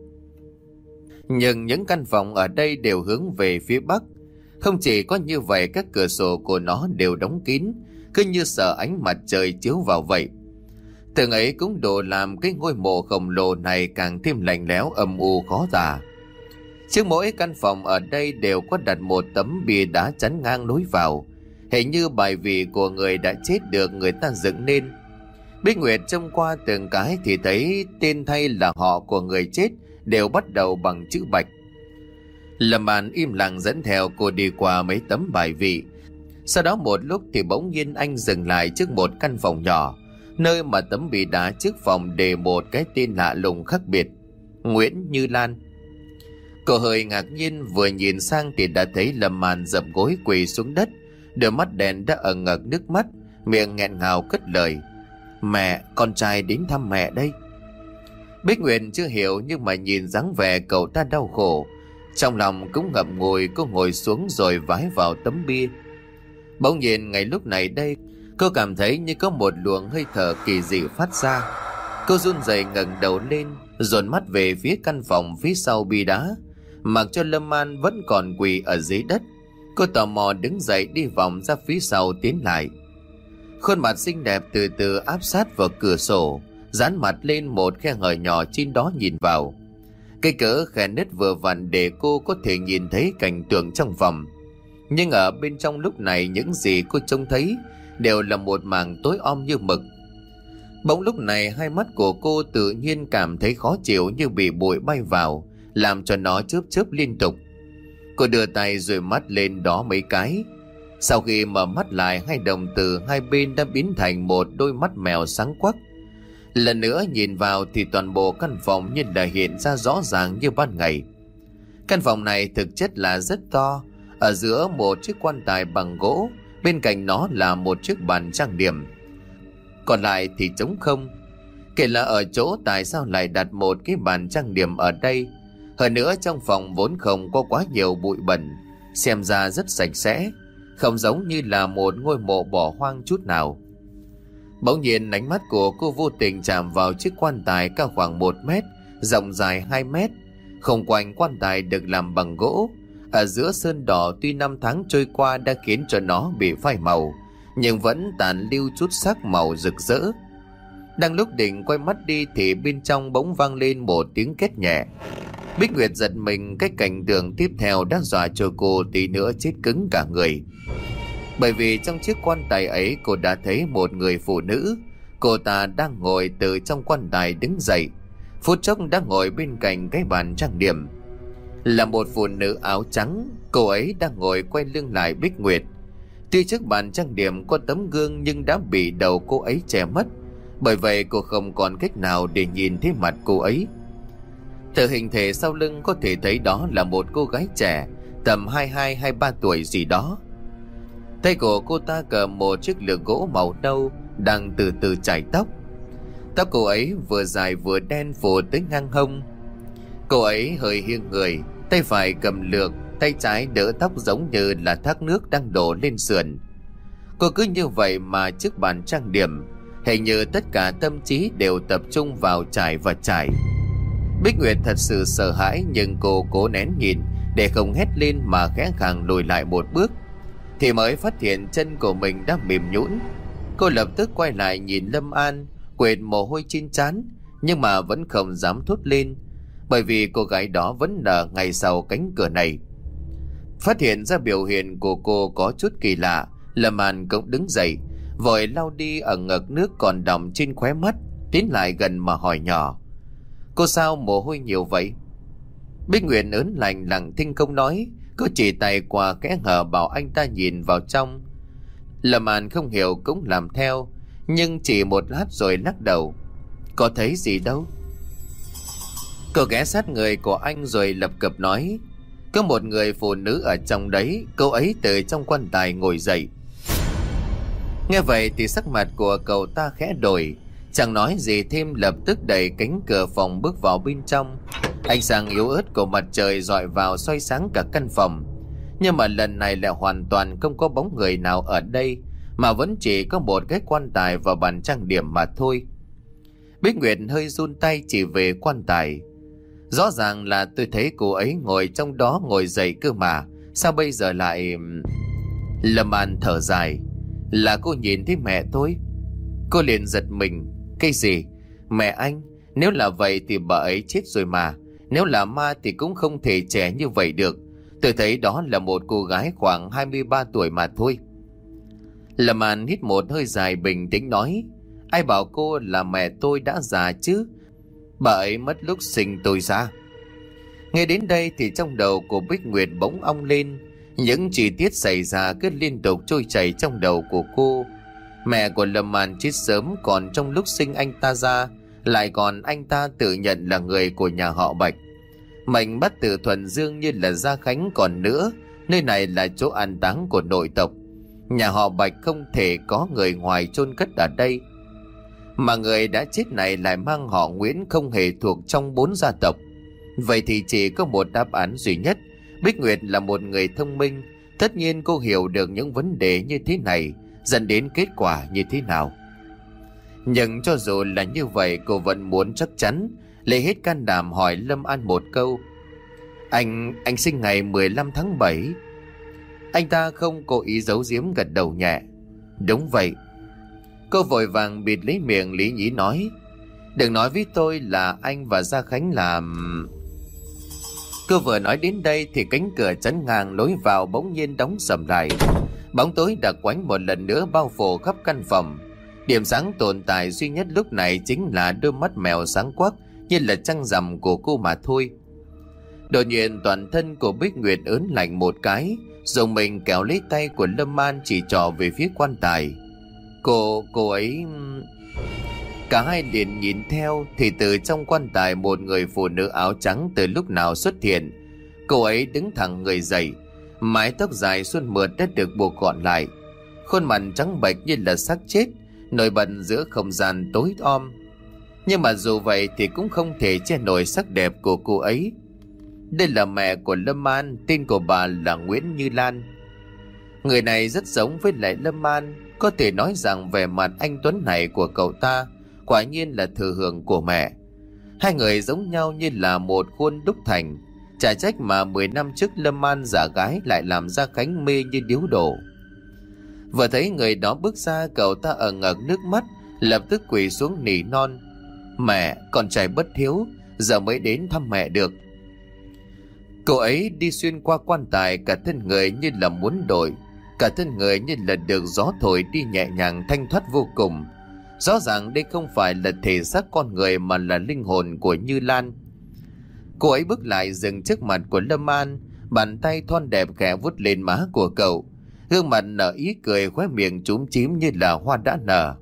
nhưng những căn phòng ở đây đều hướng về phía bắc. Không chỉ có như vậy, các cửa sổ của nó đều đóng kín, cứ như sợ ánh mặt trời chiếu vào vậy. Từng ấy cũng đủ làm cái ngôi mộ khổng lồ này càng thêm lạnh lẽo, âm u khó tả. Trước mỗi căn phòng ở đây đều có đặt một tấm bia đá chắn ngang lối vào, hình như bài vị của người đã chết được người ta dựng nên. Bích Nguyệt trông qua từng cái thì thấy tên thay là họ của người chết đều bắt đầu bằng chữ Bạch. Lâm An im lặng dẫn theo cô đi qua mấy tấm bài vị. Sau đó một lúc thì bỗng nhiên anh dừng lại trước một căn phòng nhỏ, nơi mà tấm bia đá trước phòng đề một cái tên lạ lùng khác biệt: Nguyễn Như Lan. Cô hơi ngạc nhiên, vừa nhìn sang thì đã thấy Lâm An dập gối quỳ xuống đất, đôi mắt đen đã ẩn ngực nước mắt, miệng nghẹn ngào cất lời: Mẹ, con trai đến thăm mẹ đây. Bích Nguyệt chưa hiểu, nhưng mà nhìn dáng vẻ cậu ta đau khổ, trong lòng cũng ngậm ngùi. Cô ngồi xuống rồi vái vào tấm bia. Bỗng nhiên ngay lúc này đây, cô cảm thấy như có một luồng hơi thở kỳ dị phát ra. Cô run rẩy ngẩng đầu lên, dồn mắt về phía căn phòng phía sau bi đá, mặc cho Lâm An vẫn còn quỳ ở dưới đất. Cô tò mò đứng dậy đi vòng ra phía sau tiến lại. Khuôn mặt xinh đẹp từ từ áp sát vào cửa sổ, dán mặt lên một khe hở nhỏ trên đó nhìn vào. Cái cỡ khe nứt vừa vặn để cô có thể nhìn thấy cảnh tượng trong phòng. Nhưng ở bên trong lúc này những gì cô trông thấy đều là một mảng tối om như mực. Bỗng lúc này hai mắt của cô tự nhiên cảm thấy khó chịu như bị bụi bay vào, làm cho nó chớp chớp liên tục. Cô đưa tay dụi mắt lên đó mấy cái. Sau khi mở mắt lại, hai đồng tử hai bên đã biến thành một đôi mắt mèo sáng quắc. Lần nữa nhìn vào thì toàn bộ căn phòng như đã hiện ra rõ ràng như ban ngày. Căn phòng này thực chất là rất to. Ở giữa một chiếc quan tài bằng gỗ, bên cạnh nó là một chiếc bàn trang điểm, còn lại thì trống không. Kể là ở chỗ tại sao lại đặt một cái bàn trang điểm ở đây. Hơn nữa trong phòng vốn không có quá nhiều bụi bẩn, xem ra rất sạch sẽ, không giống như là một ngôi mộ bỏ hoang chút nào. Bỗng nhiên ánh mắt của cô vô tình chạm vào chiếc quan tài cao khoảng một mét, rộng dài hai mét. Xung quanh quan tài được làm bằng gỗ. Ở giữa sơn đỏ tuy năm tháng trôi qua đã khiến cho nó bị phai màu, nhưng vẫn tàn lưu chút sắc màu rực rỡ. Đang lúc định quay mắt đi thì bên trong bỗng vang lên một tiếng két nhẹ. Bích Nguyệt giật mình, cái cảnh tượng tiếp theo đã dọa cho cô tí nữa chết cứng cả người. Bởi vì trong chiếc quan tài ấy cô đã thấy một người phụ nữ. Cô ta đang ngồi từ trong quan tài đứng dậy, phút chốc đã ngồi bên cạnh cái bàn trang điểm. Là một phụ nữ áo trắng, cô ấy đang ngồi quay lưng lại Bích Nguyệt. Tuy trước bàn trang điểm có tấm gương nhưng đã bị đầu cô ấy che mất, bởi vậy cô không còn cách nào để nhìn thấy mặt cô ấy. Từ hình thể sau lưng có thể thấy đó là một cô gái trẻ, tầm hai mươi hai hai mươi ba tuổi gì đó. Tay của cô ta cầm một chiếc lược gỗ màu nâu, đang từ từ chải tóc. Tóc cô ấy vừa dài vừa đen phủ tới ngang hông. Cô ấy hơi nghiêng người, tay phải cầm lược, tay trái đỡ tóc giống như là thác nước đang đổ lên sườn. Cô cứ như vậy mà trước bàn trang điểm, hình như tất cả tâm trí đều tập trung vào chải và chải. Bích Nguyệt thật sự sợ hãi, nhưng cô cố nén nhìn để không hét lên mà khẽ khàng lùi lại một bước, thì mới phát hiện chân của mình đã mềm nhũn. Cô lập tức quay lại nhìn Lâm An, quệt mồ hôi trên trán, nhưng mà vẫn không dám thốt lên, bởi vì cô gái đó vẫn ở ngay sau cánh cửa này. Phát hiện ra biểu hiện của cô có chút kỳ lạ, Lâm An cũng đứng dậy, vội lau đi ở ngực nước còn đọng trên khóe mắt, tiến lại gần mà hỏi nhỏ: "Cô sao mồ hôi nhiều vậy?" Bích Nguyệt ớn lạnh lặng thinh không nói, cô chỉ tay qua kẽ hở bảo anh ta nhìn vào trong. Lâm An không hiểu cũng làm theo, nhưng chỉ một lát rồi lắc đầu: "Có thấy gì đâu." Cô ghé sát người của anh rồi lập cập nói: "Có một người phụ nữ ở trong đấy, cô ấy từ trong quan tài ngồi dậy." Nghe vậy thì sắc mặt của cậu ta khẽ đổi, chẳng nói gì thêm, lập tức đẩy cánh cửa phòng bước vào bên trong. Ánh sáng yếu ớt của mặt trời rọi vào soi sáng cả căn phòng, nhưng mà lần này lại hoàn toàn không có bóng người nào ở đây, mà vẫn chỉ có một cái quan tài và bàn trang điểm mà thôi. Bích Nguyệt hơi run tay chỉ về quan tài: "Rõ ràng là tôi thấy cô ấy ngồi trong đó ngồi dậy cơ mà, sao bây giờ lại..." Lâm An thở dài: "Là cô nhìn thấy mẹ tôi." Cô liền giật mình: "Cái gì? Mẹ anh? Nếu là vậy thì bà ấy chết rồi mà. Nếu là ma thì cũng không thể trẻ như vậy được. Tôi thấy đó là một cô gái khoảng hai mươi ba tuổi mà thôi." Lâm An hít một hơi dài, bình tĩnh nói: "Ai bảo cô là mẹ tôi đã già chứ? Bà ấy mất lúc sinh tôi ra." Nghe đến đây thì trong đầu của Bích Nguyệt bỗng ong lên, những chi tiết xảy ra cứ liên tục trôi chảy trong đầu của cô. Mẹ của Lâm An chết sớm, còn trong lúc sinh anh ta ra lại còn anh ta tự nhận là người của nhà họ Bạch. Mệnh bắt từ thuần dương như là Gia Khánh, còn nữa nơi này là chỗ an táng của nội tộc. Nhà họ Bạch không thể có người ngoài chôn cất ở đây, mà người đã chết này lại mang họ Nguyễn, không hề thuộc trong bốn gia tộc. Vậy thì chỉ có một đáp án duy nhất: Bích Nguyệt là một người thông minh, tất nhiên cô hiểu được những vấn đề như thế này dẫn đến kết quả như thế nào. Nhưng cho dù là như vậy, cô vẫn muốn chắc chắn lấy hết can đảm hỏi Lâm An một câu. Anh, anh sinh ngày mười lăm tháng bảy. Anh ta không cố ý giấu giếm, gật đầu nhẹ. Đúng vậy. Cô vội vàng bịt lấy miệng lý nhí nói. Đừng nói với tôi là anh và Gia Khánh làm... Cô vừa nói đến đây thì cánh cửa chắn ngang lối vào bỗng nhiên đóng sầm lại. Bóng tối đặc quánh một lần nữa bao phủ khắp căn phòng. Điểm sáng tồn tại duy nhất lúc này chính là đôi mắt mèo sáng quắc như là trăng rằm của cô mà thôi. Đột nhiên toàn thân của Bích Nguyệt ớn lạnh một cái, rồi mình kéo lấy tay của Lâm An chỉ trỏ về phía quan tài. Cô, cô ấy... Cả hai liền nhìn theo thì từ trong quan tài một người phụ nữ áo trắng từ lúc nào xuất hiện. Cô ấy đứng thẳng người dậy, mái tóc dài suôn mượt đã được buộc gọn lại, khuôn mặt trắng bệch như là xác chết, nổi bật giữa không gian tối om. Nhưng mà dù vậy thì cũng không thể che nổi sắc đẹp của cô ấy. Đây là mẹ của Lâm An, tên của bà là Nguyễn Như Lan. Người này rất giống với lại Lâm An, có thể nói rằng vẻ mặt anh tuấn này của cậu ta quả nhiên là thừa hưởng của mẹ. Hai người giống nhau như là một khuôn đúc thành. Chả trách mà mười năm trước Lâm An giả gái lại làm Gia Khánh mê như điếu đổ. Vừa thấy người đó bước ra, cậu ta ở ngực nước mắt, lập tức quỳ xuống nỉ non. Mẹ, con trai bất hiếu, giờ mới đến thăm mẹ được. Cô ấy đi xuyên qua quan tài, cả thân người như là muốn đổi, cả thân người như là được gió thổi đi nhẹ nhàng thanh thoát vô cùng. Rõ ràng đây không phải là thể xác con người mà là linh hồn của Như Lan. Cô ấy bước lại dừng trước mặt của Lâm An, bàn tay thon đẹp khẽ vuốt lên má của cậu, gương mặt nở ý cười, khóe miệng chúm chím như là hoa đã nở.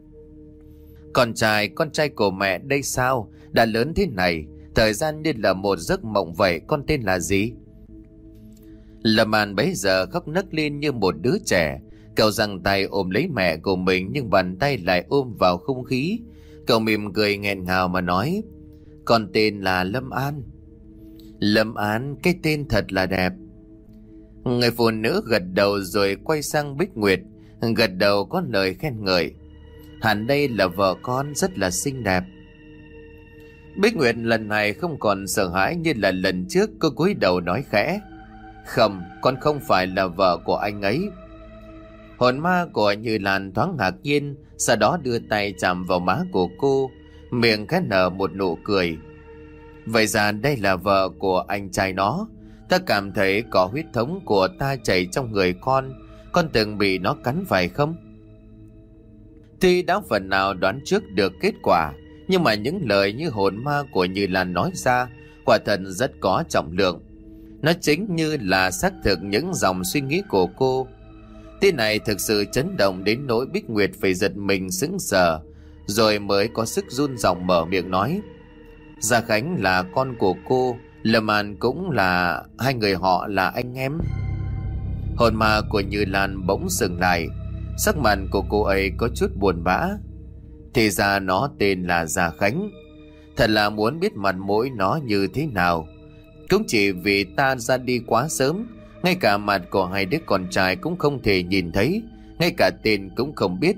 Con trai, con trai của mẹ đây sao? Đã lớn thế này, thời gian như là một giấc mộng vậy. Con tên là gì? Lâm An bấy giờ khóc nấc lên như một đứa trẻ. Cậu giằng tay ôm lấy mẹ của mình, nhưng bàn tay lại ôm vào không khí. Cậu mỉm cười nghẹn ngào mà nói. Con tên là Lâm An. Lâm An, cái tên thật là đẹp. Người phụ nữ gật đầu rồi quay sang Bích Nguyệt, gật đầu có lời khen ngợi. Hẳn đây là vợ con rất là xinh đẹp. Bích Nguyệt lần này không còn sợ hãi như là lần trước. Cô cúi đầu nói khẽ. Không, con không phải là vợ của anh ấy. Hồn ma của Như Lan thoáng ngạc nhiên, sau đó đưa tay chạm vào má của cô, miệng khẽ nở một nụ cười. Vậy ra đây là vợ của anh trai nó. Ta cảm thấy có huyết thống của ta chảy trong người con. Con từng bị nó cắn phải không? Tuy đã phần nào đoán trước được kết quả, nhưng mà những lời như hồn ma của Như Lan nói ra quả thật rất có trọng lượng. Nó chính như là xác thực những dòng suy nghĩ của cô. Tin này thực sự chấn động đến nỗi Bích Nguyệt phải giật mình sững sờ, rồi mới có sức run giọng mở miệng nói. Gia Khánh là con của cô, Lâm An cũng là, hai người họ là anh em. Hồn ma của Như Lan bỗng dừng lại, sắc mặt của cô ấy có chút buồn bã. Thì ra nó tên là Gia Khánh. Thật là muốn biết mặt mũi nó như thế nào. Cũng chỉ vì ta ra đi quá sớm, ngay cả mặt của hai đứa con trai cũng không thể nhìn thấy, ngay cả tên cũng không biết.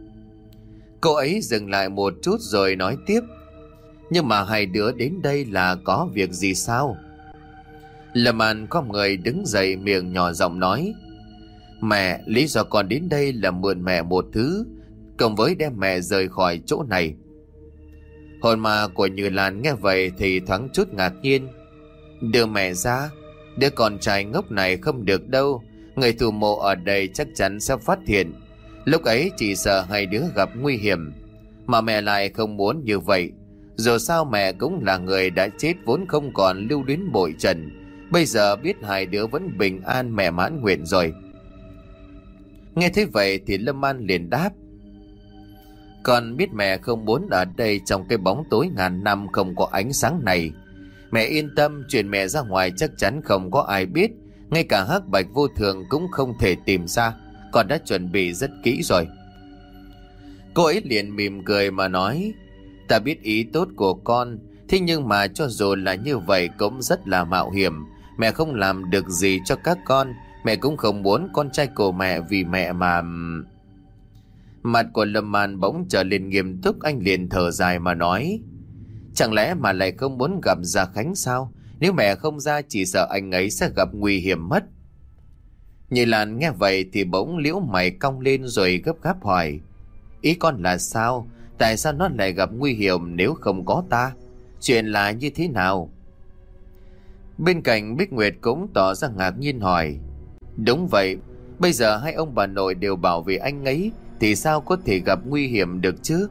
Cô ấy dừng lại một chút rồi nói tiếp. Nhưng mà hai đứa đến đây là có việc gì sao? Lâm An có người đứng dậy, miệng nhỏ giọng nói. Mẹ, lý do con đến đây là mượn mẹ một thứ, cộng với đem mẹ rời khỏi chỗ này. Hồn ma của Như Lan nghe vậy thì thoáng chút ngạc nhiên. Đưa mẹ ra, đứa con trai ngốc này không được đâu. Người thủ mộ ở đây chắc chắn sẽ phát hiện. Lúc ấy chỉ sợ hai đứa gặp nguy hiểm. Mà mẹ lại không muốn như vậy. Dù sao mẹ cũng là người đã chết, vốn không còn lưu luyến bội trần. Bây giờ biết hai đứa vẫn bình an, mẹ mãn nguyện rồi. Nghe thế vậy thì Lâm An liền đáp. Con biết mẹ không muốn ở đây trong cái bóng tối ngàn năm không có ánh sáng này. Mẹ yên tâm, chuyện mẹ ra ngoài chắc chắn không có ai biết. Ngay cả Hắc Bạch Vô Thường cũng không thể tìm ra. Con đã chuẩn bị rất kỹ rồi. Cô ấy liền mỉm cười mà nói. Ta biết ý tốt của con, thế nhưng mà cho dù là như vậy cũng rất là mạo hiểm. Mẹ không làm được gì cho các con. Mẹ cũng không muốn con trai của mẹ vì mẹ mà... Mặt của Lâm An bỗng trở lên nghiêm túc, anh liền thở dài mà nói. Chẳng lẽ mà lại không muốn gặp Gia Khánh sao? Nếu mẹ không ra chỉ sợ anh ấy sẽ gặp nguy hiểm mất. Như Lan nghe vậy thì bỗng liễu mày cong lên rồi gấp gáp hỏi: Ý con là sao? Tại sao nó lại gặp nguy hiểm nếu không có ta? Chuyện là như thế nào? Bên cạnh Bích Nguyệt cũng tỏ ra ngạc nhiên hỏi: Đúng vậy, bây giờ hai ông bà nội đều bảo vệ anh ấy thì sao có thể gặp nguy hiểm được chứ?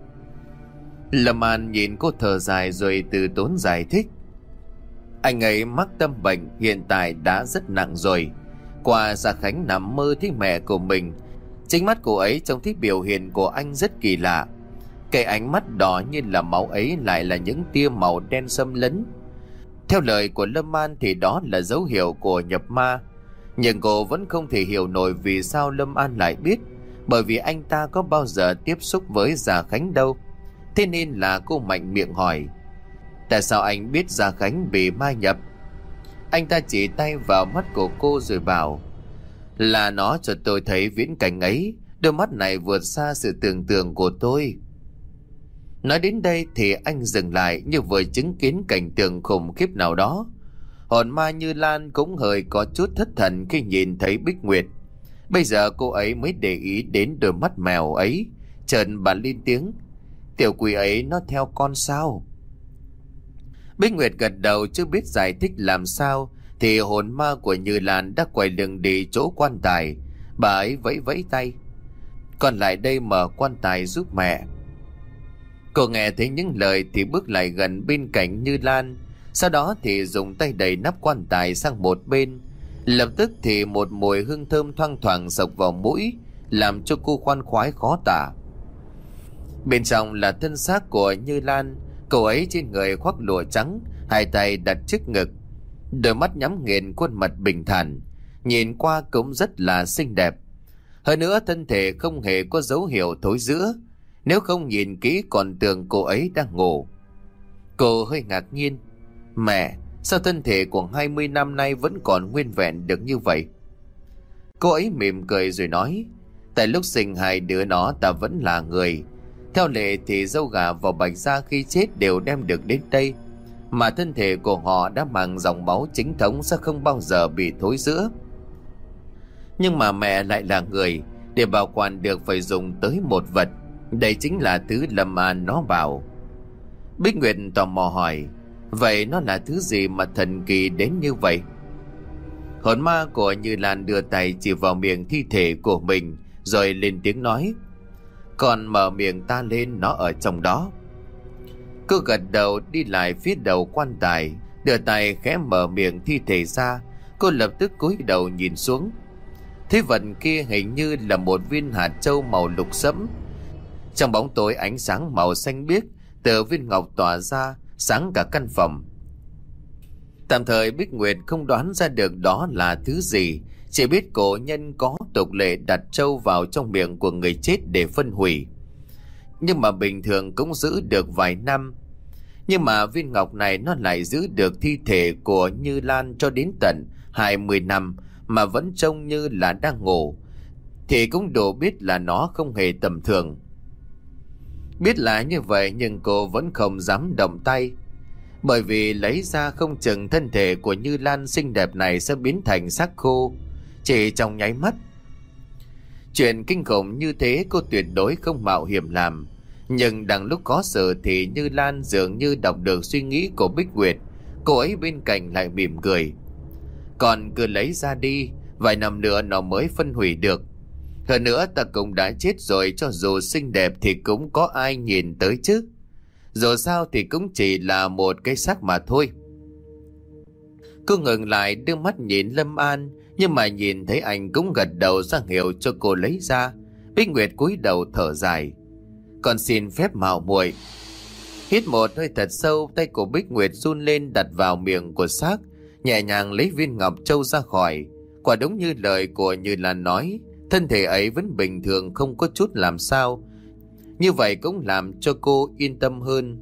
Lâm An nhìn cô thở dài rồi từ tốn giải thích: Anh ấy mắc tâm bệnh, hiện tại đã rất nặng rồi. Qua Gia Khánh nằm mơ thấy mẹ của mình. Chính mắt cô ấy trông thấy biểu hiện của anh rất kỳ lạ. Cái ánh mắt đỏ như là máu ấy lại là những tia màu đen xâm lấn. Theo lời của Lâm An thì đó là dấu hiệu của nhập ma. Nhưng cô vẫn không thể hiểu nổi vì sao Lâm An lại biết, bởi vì anh ta có bao giờ tiếp xúc với Gia Khánh đâu. Thế nên là cô mạnh miệng hỏi: Tại sao anh biết Gia Khánh bị ma nhập? Anh ta chỉ tay vào mắt của cô rồi bảo: Là nó cho tôi thấy viễn cảnh ấy. Đôi mắt này vượt xa sự tưởng tượng của tôi. Nói đến đây thì anh dừng lại như vừa chứng kiến cảnh tượng khủng khiếp nào đó. Hồn ma Như Lan cũng hơi có chút thất thần khi nhìn thấy Bích Nguyệt. Bây giờ cô ấy mới để ý đến đôi mắt mèo ấy. Chợt bà lên tiếng: Tiểu quỷ ấy nó theo con sao? Bích Nguyệt gật đầu chưa biết giải thích làm sao thì hồn ma của Như Lan đã quay lưng đi chỗ quan tài. Bà ấy vẫy vẫy tay: Con lại đây mở quan tài giúp mẹ. Cô nghe thấy những lời thì bước lại gần bên cạnh Như Lan. Sau đó thì dùng tay đẩy nắp quan tài sang một bên. Lập tức thì một mùi hương thơm thoang thoảng xộc vào mũi, làm cho cô khoan khoái khó tả. Bên trong là thân xác của Như Lan. Cô ấy trên người khoác lụa trắng, hai tay đặt trước ngực, đôi mắt nhắm nghiền, khuôn mặt bình thản, nhìn qua cũng rất là xinh đẹp. Hơn nữa thân thể không hề có dấu hiệu thối rữa, nếu không nhìn kỹ còn tưởng cô ấy đang ngủ. Cô hơi ngạc nhiên: Mẹ, sao thân thể của hai mươi năm nay vẫn còn nguyên vẹn được như vậy? Cô ấy mỉm cười rồi nói: Tại lúc sinh hai đứa nó ta vẫn là người. Theo lệ thì dâu gà và bạch gia khi chết đều đem được đến đây, mà thân thể của họ đã mang dòng máu chính thống sẽ không bao giờ bị thối rữa. Nhưng mà mẹ lại là người, để bảo quản được phải dùng tới một vật. Đây chính là thứ Lâm An nó bảo. Bích Nguyệt tò mò hỏi: Vậy nó là thứ gì mà thần kỳ đến như vậy? Hồn ma của Như Lan đưa tay chỉ vào miệng thi thể của mình rồi lên tiếng nói: Còn mở miệng ta lên, nó ở trong đó. Cô gật đầu đi lại phía đầu quan tài, đưa tay khẽ mở miệng thi thể ra. Cô lập tức cúi đầu nhìn xuống. Thế vật kia hình như là một viên hạt châu màu lục sẫm. Trong bóng tối ánh sáng màu xanh biếc từ viên ngọc tỏa ra, sáng cả căn phòng. Tạm thời Bích Nguyệt không đoán ra được đó là thứ gì, chỉ biết cổ nhân có tục lệ đặt trâu vào trong miệng của người chết để phân hủy. Nhưng mà bình thường cũng giữ được vài năm. Nhưng mà viên ngọc này nó lại giữ được thi thể của Như Lan cho đến tận hai mươi năm mà vẫn trông như là đang ngủ, thì cũng đủ biết là nó không hề tầm thường. Biết là như vậy nhưng cô vẫn không dám động tay, bởi vì lấy ra không chừng thân thể của Như Lan xinh đẹp này sẽ biến thành xác khô chỉ trong nháy mắt. Chuyện kinh khủng như thế cô tuyệt đối không mạo hiểm làm. Nhưng đang lúc có sự thì Như Lan dường như đọc được suy nghĩ của Bích Nguyệt. Cô ấy bên cạnh lại mỉm cười: Còn cứ lấy ra đi, vài năm nữa nó mới phân hủy được. Hơn nữa ta cũng đã chết rồi, cho dù xinh đẹp thì cũng có ai nhìn tới chứ. Dù sao thì cũng chỉ là một cái xác mà thôi. Cô ngừng lại đưa mắt nhìn Lâm An, nhưng mà nhìn thấy anh cũng gật đầu ra hiệu cho cô lấy ra. Bích Nguyệt cúi đầu thở dài: Con xin phép mạo muội. Hít một hơi thật sâu, tay của Bích Nguyệt run lên đặt vào miệng của xác, nhẹ nhàng lấy viên ngọc châu ra khỏi. Quả đúng như lời của Như Lan nói, thân thể ấy vẫn bình thường, không có chút làm sao. Như vậy cũng làm cho cô yên tâm hơn.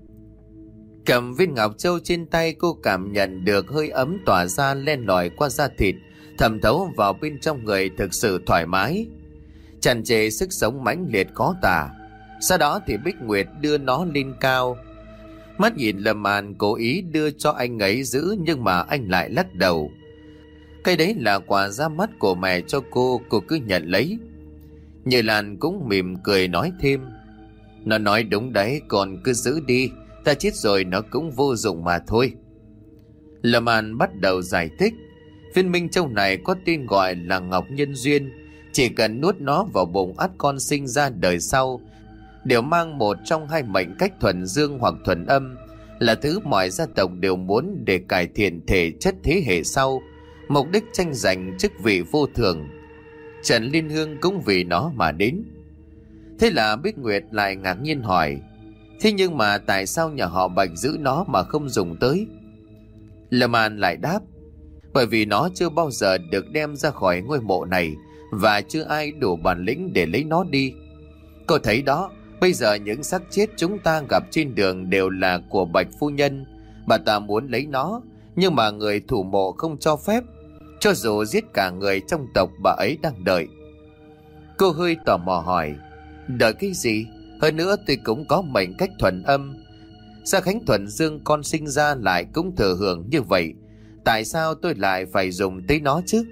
Cầm viên ngọc châu trên tay, cô cảm nhận được hơi ấm tỏa ra len lỏi qua da thịt, thẩm thấu vào bên trong người, thực sự thoải mái, tràn trề sức sống mãnh liệt khó tả. Sau đó thì Bích Nguyệt đưa nó lên cao. Mắt nhìn Lâm An cố ý đưa cho anh ấy giữ, nhưng mà anh lại lắc đầu. Cái đấy là quà ra mắt của mẹ cho cô, cô cứ nhận lấy. Như Lan cũng mỉm cười nói thêm. Nó nói đúng đấy, còn cứ giữ đi, ta chết rồi nó cũng vô dụng mà thôi. Lâm An bắt đầu giải thích. Viên minh châu này có tên gọi là Ngọc Nhân Duyên. Chỉ cần nuốt nó vào bụng, ắt con sinh ra đời sau đều mang một trong hai mệnh cách thuần dương hoặc thuần âm, là thứ mọi gia tộc đều muốn để cải thiện thể chất thế hệ sau, mục đích tranh giành chức vị vô thường. Trần Liên Hương cũng vì nó mà đến. Thế là Bích Nguyệt lại ngạc nhiên hỏi, thế nhưng mà tại sao nhà họ Bạch giữ nó mà không dùng tới? Lâm An lại đáp, bởi vì nó chưa bao giờ được đem ra khỏi ngôi mộ này, và chưa ai đủ bản lĩnh để lấy nó đi. Cô thấy đó, bây giờ những xác chết chúng ta gặp trên đường đều là của Bạch phu nhân. Bà ta muốn lấy nó, nhưng mà người thủ mộ không cho phép, cho dù giết cả người trong tộc bà ấy đang đợi. Cô hơi tò mò hỏi, đợi cái gì? Hơn nữa tôi cũng có mệnh cách thuần âm. Sao Khánh thuần dương con sinh ra lại cũng thừa hưởng như vậy? Tại sao tôi lại phải dùng tới nó chứ?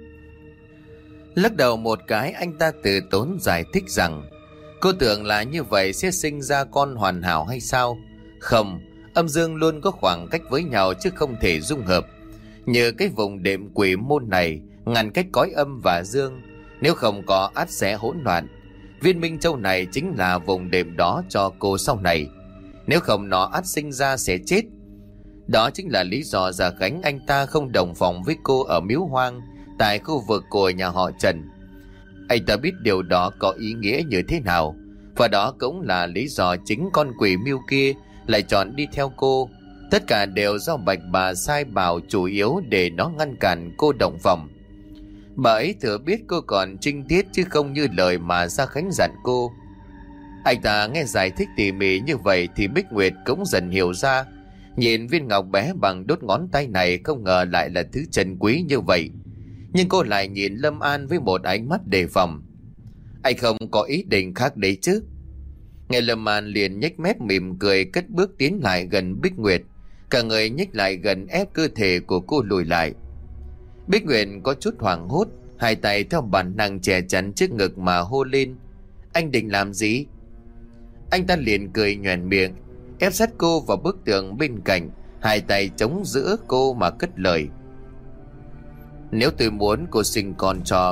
Lắc đầu một cái, anh ta từ tốn giải thích rằng, cô tưởng là như vậy sẽ sinh ra con hoàn hảo hay sao? Không, âm dương luôn có khoảng cách với nhau chứ không thể dung hợp. Như cái vùng đệm quỷ môn này ngăn cách cõi âm và dương, nếu không có ắt sẽ hỗn loạn. Viên minh châu này chính là vùng đệm đó cho cô sau này, nếu không nó ắt sinh ra sẽ chết. Đó chính là lý do Gia Khánh anh ta không đồng phòng với cô ở miếu hoang tại khu vực của nhà họ Trần. Anh ta biết điều đó có ý nghĩa như thế nào, và đó cũng là lý do chính con quỷ mưu kia lại chọn đi theo cô. Tất cả đều do Bạch bà sai bảo chủ yếu để nó ngăn cản cô động phòng. Bà ấy thừa biết cô còn trinh tiết chứ không như lời mà Gia Khánh dặn cô. Anh ta nghe giải thích tỉ mỉ như vậy thì Bích Nguyệt cũng dần hiểu ra. Nhìn viên ngọc bé bằng đốt ngón tay này không ngờ lại là thứ trân quý như vậy. Nhưng cô lại nhìn Lâm An với một ánh mắt đề phòng. Anh không có ý định khác đấy chứ? Nghe Lâm An liền nhếch mép mỉm cười, cất bước tiến lại gần Bích Nguyệt. Cả người nhích lại gần ép cơ thể của cô lùi lại. Bích Nguyệt có chút hoảng hốt, hai tay theo bản năng che chắn trước ngực mà hô lên, anh định làm gì? Anh ta liền cười nhoẻn miệng, ép sát cô vào bức tường bên cạnh, hai tay chống giữa cô mà cất lời, nếu tôi muốn cô sinh con cho...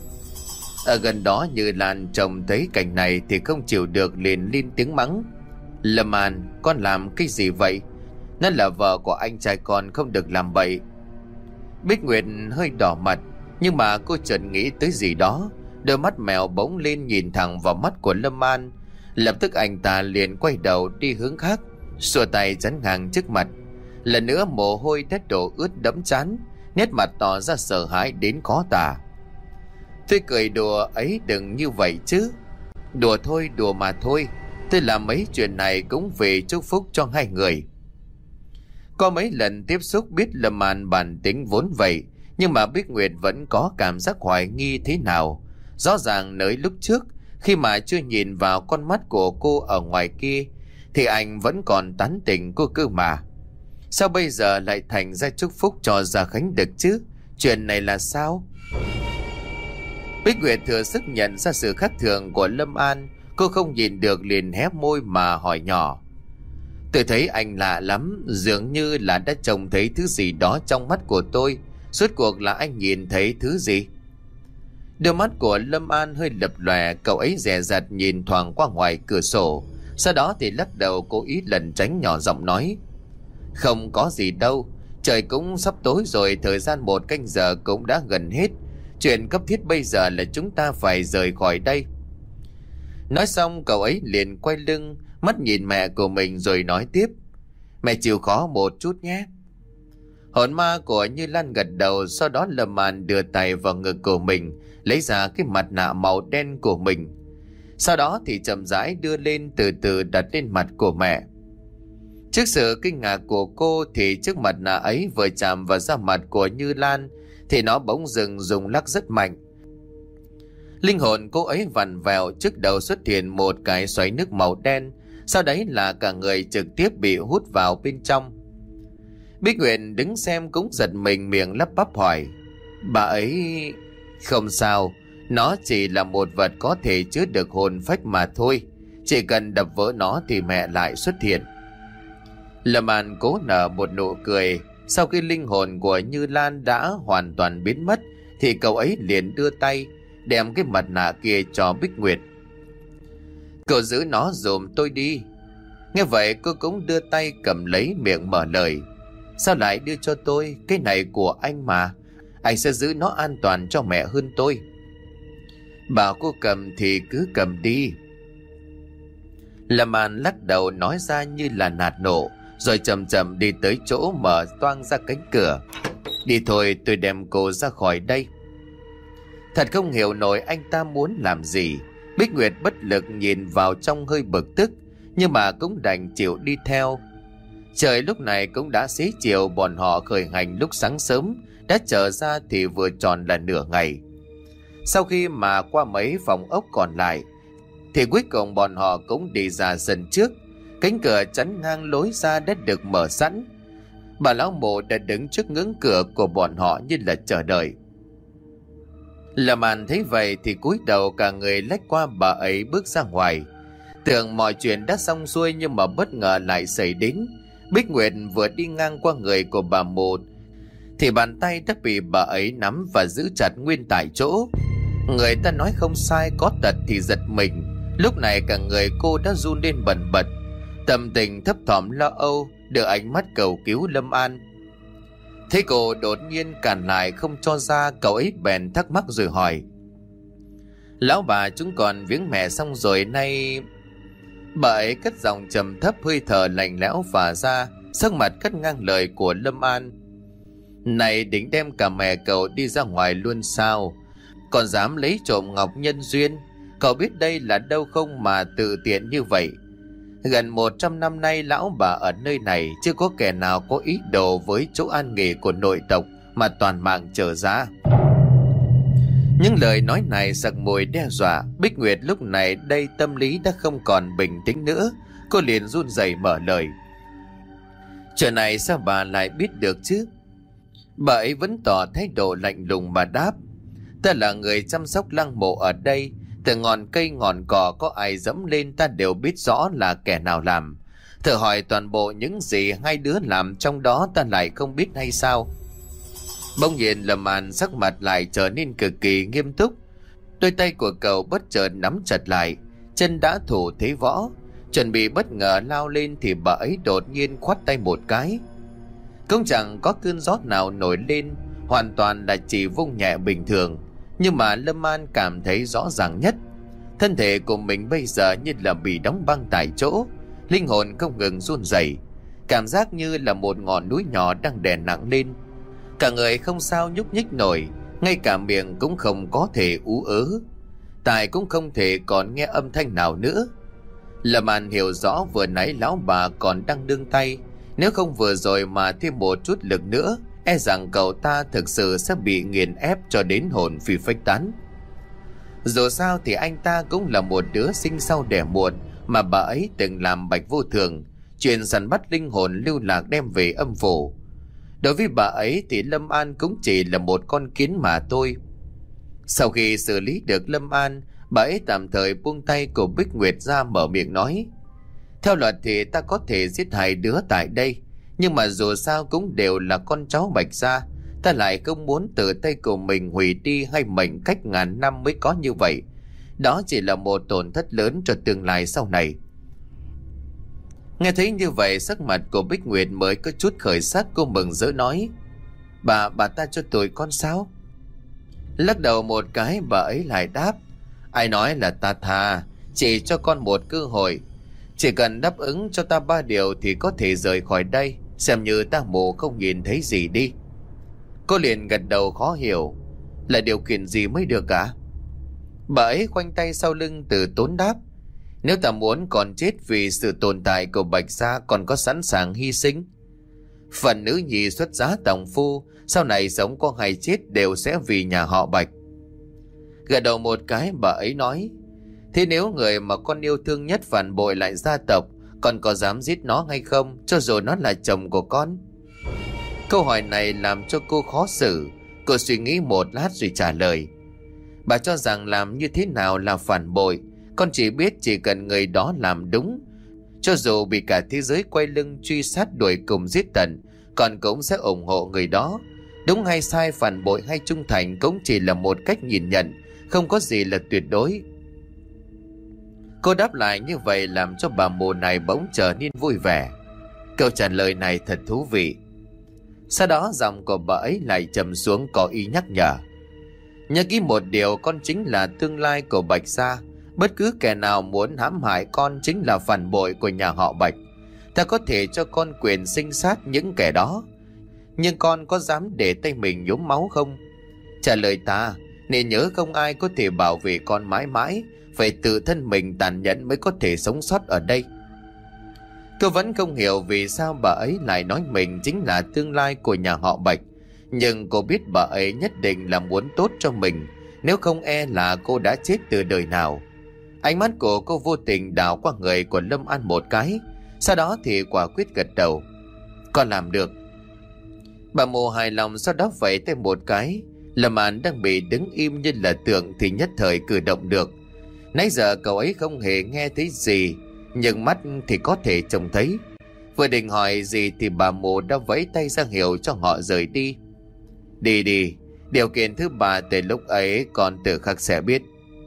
Ở gần đó Như Lan trông thấy cảnh này thì không chịu được, liền lên tiếng mắng, Lâm An, con làm cái gì vậy? Nó là vợ của anh trai con, không được làm bậy. Bích Nguyệt hơi đỏ mặt, nhưng mà cô chợt nghĩ tới gì đó, đôi mắt mèo bỗng lên nhìn thẳng vào mắt của Lâm An. Lập tức anh ta liền quay đầu đi hướng khác, xua tay chắn ngang trước mặt. Lần nữa mồ hôi đã đổ ướt đẫm trán, nét mặt tỏ ra sợ hãi đến khó tả. Tôi cười đùa ấy, đừng như vậy chứ. Đùa thôi, đùa mà thôi. Tôi làm mấy chuyện này cũng vì chúc phúc cho hai người. Có mấy lần tiếp xúc biết Lâm An bản tính vốn vậy, nhưng mà Bích Nguyệt vẫn có cảm giác hoài nghi thế nào. Rõ ràng nơi lúc trước, khi mà chưa nhìn vào con mắt của cô ở ngoài kia, thì anh vẫn còn tán tỉnh cô cơ mà. Sao bây giờ lại thành ra chúc phúc cho Gia Khánh được chứ? Chuyện này là sao? Bích Nguyệt thừa sức nhận ra sự khác thường của Lâm An. Cô không nhìn được liền hé môi mà hỏi nhỏ, tôi thấy anh lạ lắm, dường như là đã trông thấy thứ gì đó trong mắt của tôi. Rốt cuộc là anh nhìn thấy thứ gì? Đôi mắt của Lâm An hơi lập lòe, cậu ấy dè dặt nhìn thoáng qua ngoài cửa sổ, sau đó thì lắc đầu cố ý lẩn tránh, nhỏ giọng nói, không có gì đâu, trời cũng sắp tối rồi, thời gian một canh giờ cũng đã gần hết. Chuyện cấp thiết bây giờ là chúng ta phải rời khỏi đây. Nói xong cậu ấy liền quay lưng, mắt nhìn mẹ của mình rồi nói tiếp, mẹ chịu khó một chút nhé. Hồn ma của Như Lan gật đầu, sau đó Lâm An đưa tay vào ngực của mình, lấy ra cái mặt nạ màu đen của mình. Sau đó thì chậm rãi đưa lên, từ từ đặt lên mặt của mẹ. Trước sự kinh ngạc của cô thì chiếc mặt nạ ấy vừa chạm vào da mặt của Như Lan thì nó bỗng dừng rung lắc rất mạnh. Linh hồn cô ấy vặn vẹo, trước đầu xuất hiện một cái xoáy nước màu đen, Sau đấy là cả người trực tiếp bị hút vào bên trong. Bích Nguyệt đứng xem cũng giật mình, miệng lắp bắp hỏi: Bà ấy... Không sao, nó chỉ là một vật có thể chứa được hồn phách mà thôi. Chỉ cần đập vỡ nó thì mẹ lại xuất hiện. Lâm An cố nở một nụ cười. Sau khi linh hồn của Như Lan đã hoàn toàn biến mất thì cậu ấy liền đưa tay đem cái mặt nạ kia cho Bích Nguyệt. Cậu giữ nó giùm tôi đi. Nghe vậy cô cũng đưa tay cầm lấy, miệng mở lời: Sao lại đưa cho tôi? Cái này của anh mà. Anh sẽ giữ nó an toàn cho mẹ hơn tôi. Bảo cô cầm thì cứ cầm đi. Lâm An lắc đầu nói ra như là nạt nộ, rồi chậm chậm đi tới chỗ mở toang ra cánh cửa. Đi thôi, tôi đem cô ra khỏi đây. Thật không hiểu nổi anh ta muốn làm gì. Bích Nguyệt bất lực nhìn vào trong hơi bực tức, nhưng mà cũng đành chịu đi theo. Trời lúc này cũng đã xế chiều, bọn họ khởi hành lúc sáng sớm, đã trở ra thì vừa tròn là nửa ngày. Sau khi mà qua mấy phòng ốc còn lại thì cuối cùng bọn họ cũng đi ra sân trước. Cánh cửa chắn ngang lối ra đã được mở sẵn. Bà lão mộ đã đứng trước ngưỡng cửa của bọn họ như là chờ đợi. Lâm An thấy vậy thì cúi đầu, cả người lách qua bà ấy bước ra ngoài. Tưởng mọi chuyện đã xong xuôi, nhưng mà bất ngờ lại xảy đến. Bích Nguyệt vừa đi ngang qua người của bà mộ thì bàn tay đã bị bà ấy nắm và giữ chặt nguyên tại chỗ. Người ta nói không sai, có tật thì giật mình. Lúc này cả người cô đã run lên bần bật, tâm tình thấp thỏm lo âu, đưa ánh mắt cầu cứu Lâm An. Thấy cô đột nhiên cản lại không cho ra, cậu ấy bèn thắc mắc rồi hỏi: Lão bà, chúng còn viếng mẹ xong rồi nay... Bà ấy cất giọng trầm thấp, hơi thở lạnh lẽo phả ra, sắc mặt cắt ngang lời của Lâm An. Này, định đem cả mẹ cậu đi ra ngoài luôn sao? Còn dám lấy trộm ngọc nhân duyên? Cậu biết đây là đâu không mà tự tiện như vậy? Gần một trăm năm nay lão bà ở nơi này chưa có kẻ nào có ý đồ với chỗ an nghỉ của nội tộc mà toàn mạng trở ra. Những lời nói này sặc mùi đe dọa. Bích Nguyệt lúc này đây tâm lý đã không còn bình tĩnh nữa. Cô liền run rẩy mở lời: Chuyện này sao bà lại biết được chứ? Bà ấy vẫn tỏ thái độ lạnh lùng mà đáp: Ta là người chăm sóc lăng mộ ở đây. Từ ngọn cây ngọn cỏ có ai dẫm lên ta đều biết rõ là kẻ nào làm. Thử hỏi toàn bộ những gì hai đứa làm trong đó ta lại không biết hay sao? Bỗng nhiên Lâm An sắc mặt lại trở nên cực kỳ nghiêm túc. Đôi tay của cậu bất chợt nắm chặt lại, chân đã thủ thế võ, chuẩn bị bất ngờ lao lên thì bà ấy đột nhiên khoát tay một cái. Cũng chẳng có cơn gió nào nổi lên, hoàn toàn là chỉ vung nhẹ bình thường. Nhưng mà Lâm An cảm thấy rõ ràng nhất, thân thể của mình bây giờ như là bị đóng băng tại chỗ, linh hồn không ngừng run rẩy, cảm giác như là một ngọn núi nhỏ đang đè nặng lên. Cả người không sao nhúc nhích nổi, ngay cả miệng cũng không có thể ú ớ, tai cũng không thể còn nghe âm thanh nào nữa. Lâm An hiểu rõ vừa nãy lão bà còn đang đương tay, nếu không vừa rồi mà thêm một chút lực nữa, e rằng cậu ta thực sự sẽ bị nghiền ép cho đến hồn phi phách tán. Dù sao thì anh ta cũng là một đứa sinh sau đẻ muộn, mà bà ấy từng làm Bạch Vô Thường, chuyện săn bắt linh hồn lưu lạc đem về âm phủ. Đối với bà ấy thì Lâm An cũng chỉ là một con kiến mà thôi. Sau khi xử lý được Lâm An, bà ấy tạm thời buông tay của Bích Nguyệt ra, mở miệng nói: Theo luật thì ta có thể giết hai đứa tại đây, nhưng mà dù sao cũng đều là con cháu Bạch gia, ta lại không muốn tự tay của mình hủy đi hai mệnh cách ngàn năm mới có như vậy. Đó chỉ là một tổn thất lớn cho tương lai sau này. Nghe thấy như vậy, sắc mặt của Bích Nguyệt mới có chút khởi sắc. Cô mừng rỡ nói: Bà, bà ta cho tôi con sao? Lắc đầu một cái, bà ấy lại đáp: Ai nói là ta tha, chỉ cho con một cơ hội. Chỉ cần đáp ứng cho ta ba điều thì có thể rời khỏi đây, xem như ta mù không nhìn thấy gì đi. Cô liền gật đầu khó hiểu: Là điều kiện gì mới được cả? Bà ấy khoanh tay sau lưng từ tốn đáp: Nếu ta muốn còn chết vì sự tồn tại của Bạch gia, còn có sẵn sàng hy sinh. Phần nữ nhi xuất giá tòng phu, sau này sống có hay chết đều sẽ vì nhà họ Bạch. Gật đầu một cái, bà ấy nói: Thế nếu người mà con yêu thương nhất phản bội lại gia tộc, Con có dám giết nó hay không, cho dù nó là chồng của con? Câu hỏi này làm cho cô khó xử. Cô suy nghĩ một lát rồi trả lời. Bà cho rằng làm như thế nào là phản bội? Con chỉ biết chỉ cần người đó làm đúng, cho dù bị cả thế giới quay lưng truy sát đuổi cùng giết tận, con cũng sẽ ủng hộ người đó. Đúng hay sai, phản bội hay trung thành cũng chỉ là một cách nhìn nhận, không có gì là tuyệt đối. Cô đáp lại như vậy làm cho bà mù này bỗng trở nên vui vẻ. Câu trả lời này thật thú vị. Sau đó giọng của bà ấy lại trầm xuống, có ý nhắc nhở. Nhớ kỹ một điều, con chính là tương lai của Bạch gia. Bất cứ kẻ nào muốn hãm hại con chính là phản bội của nhà họ Bạch. Ta có thể cho con quyền sinh sát những kẻ đó, nhưng con có dám để tay mình nhuốm máu không? Trả lời ta, nên nhớ không ai có thể bảo vệ con mãi mãi, phải tự thân mình tàn nhẫn mới có thể sống sót ở đây. Cô vẫn không hiểu vì sao bà ấy lại nói mình chính là tương lai của nhà họ Bạch, nhưng cô biết bà ấy nhất định là muốn tốt cho mình, nếu không e là cô đã chết từ đời nào. Ánh mắt của cô vô tình đảo qua người của Lâm An một cái, sau đó thì quả quyết gật đầu. Con làm được. Bà mù hài lòng, sau đó vẫy tay một cái. Lâm An đang bị đứng im như là tượng thì nhất thời cử động được. Nãy giờ cậu ấy không hề nghe thấy gì, nhưng mắt thì có thể trông thấy. Vừa định hỏi gì thì bà mù đã vẫy tay ra hiệu cho họ rời đi. Đi đi, điều kiện thứ ba từ lúc ấy con tự khắc sẽ biết.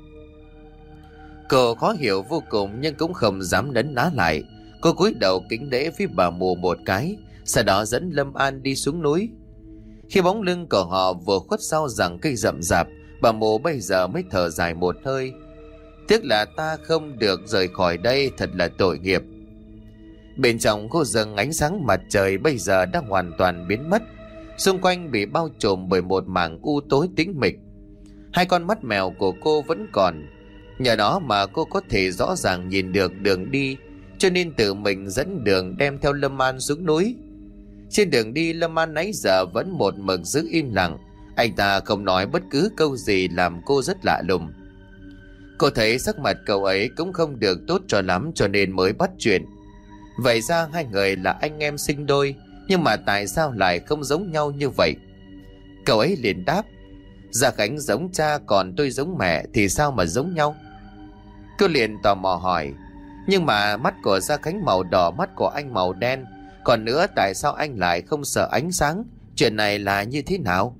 Cô khó hiểu vô cùng nhưng cũng không dám nấn ná lại. Cô cúi đầu kính lễ với bà mù một cái, sau đó dẫn Lâm An đi xuống núi. Khi bóng lưng của họ vừa khuất sau rặng cây rậm rạp, bà mù bây giờ mới thở dài một hơi. Tiếc là ta không được rời khỏi đây, thật là tội nghiệp. Bên trong khu rừng, ánh sáng mặt trời bây giờ đã hoàn toàn biến mất, xung quanh bị bao trùm bởi một mảng u tối tĩnh mịch. Hai con mắt mèo của cô vẫn còn, nhờ đó mà cô có thể rõ ràng nhìn được đường đi, cho nên tự mình dẫn đường đem theo Lâm An xuống núi. Trên đường đi, Lâm An nãy giờ vẫn một mực giữ im lặng, anh ta không nói bất cứ câu gì làm cô rất lạ lùng. Cô thấy sắc mặt cậu ấy cũng không được tốt cho lắm, cho nên mới bắt chuyện. Vậy ra hai người là anh em sinh đôi, nhưng mà tại sao lại không giống nhau như vậy? Cậu ấy liền đáp, Gia Khánh giống cha còn tôi giống mẹ thì sao mà giống nhau? Cô liền tò mò hỏi, nhưng mà mắt của Gia Khánh màu đỏ, mắt của anh màu đen. Còn nữa, tại sao anh lại không sợ ánh sáng? Chuyện này là như thế nào?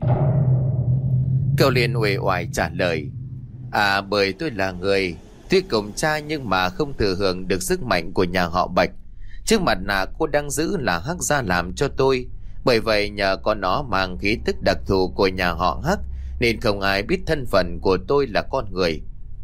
Cậu liền uể oải trả lời, À bởi tôi là người, tuy cùng cha nhưng mà không thừa hưởng được sức mạnh của nhà họ Bạch. Trước mặt nạ cô đang giữ là Hắc gia làm cho tôi, bởi vậy nhờ có nó mang khí tức đặc thù của nhà họ Hắc nên không ai biết thân phận của tôi là con người.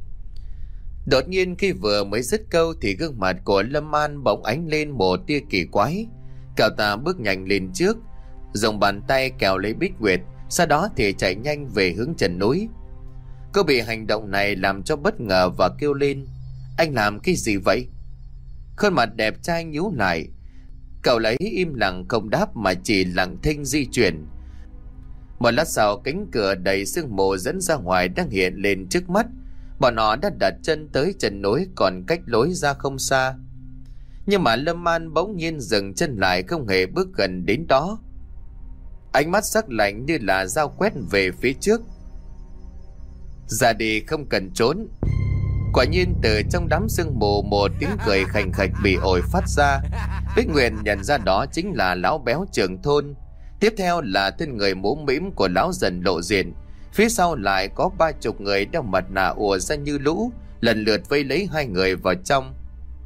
Đột nhiên khi vừa mới dứt câu thì gương mặt của Lâm An bỗng ánh lên một tia kỳ quái. Cậu ta bước nhanh lên trước, dùng bàn tay kéo lấy Bích Nguyệt, sau đó thì chạy nhanh về hướng chân núi. Cô bị hành động này làm cho bất ngờ và kêu lên, anh làm cái gì vậy? Khuôn mặt đẹp trai nhíu lại. Cậu lấy im lặng không đáp mà chỉ lặng thinh di chuyển. Một lát sau, cánh cửa đầy sương mù dẫn ra ngoài đang hiện lên trước mắt. Bọn họ đã đặt chân tới chân núi còn cách lối ra không xa. Nhưng mà Lâm An bỗng nhiên dừng chân lại, không hề bước gần đến đó. Ánh mắt sắc lạnh như là dao quét về phía trước. Ra đi, không cần trốn. Quả nhiên từ trong đám sương mù một tiếng cười khành khạch bị ổi phát ra. Bích Nguyệt nhận ra đó chính là lão béo trưởng thôn. Tiếp theo là thân người mũm mĩm của lão dần lộ diện. Phía sau lại có ba chục người đeo mặt nạ ùa ra như lũ, lần lượt vây lấy hai người vào trong.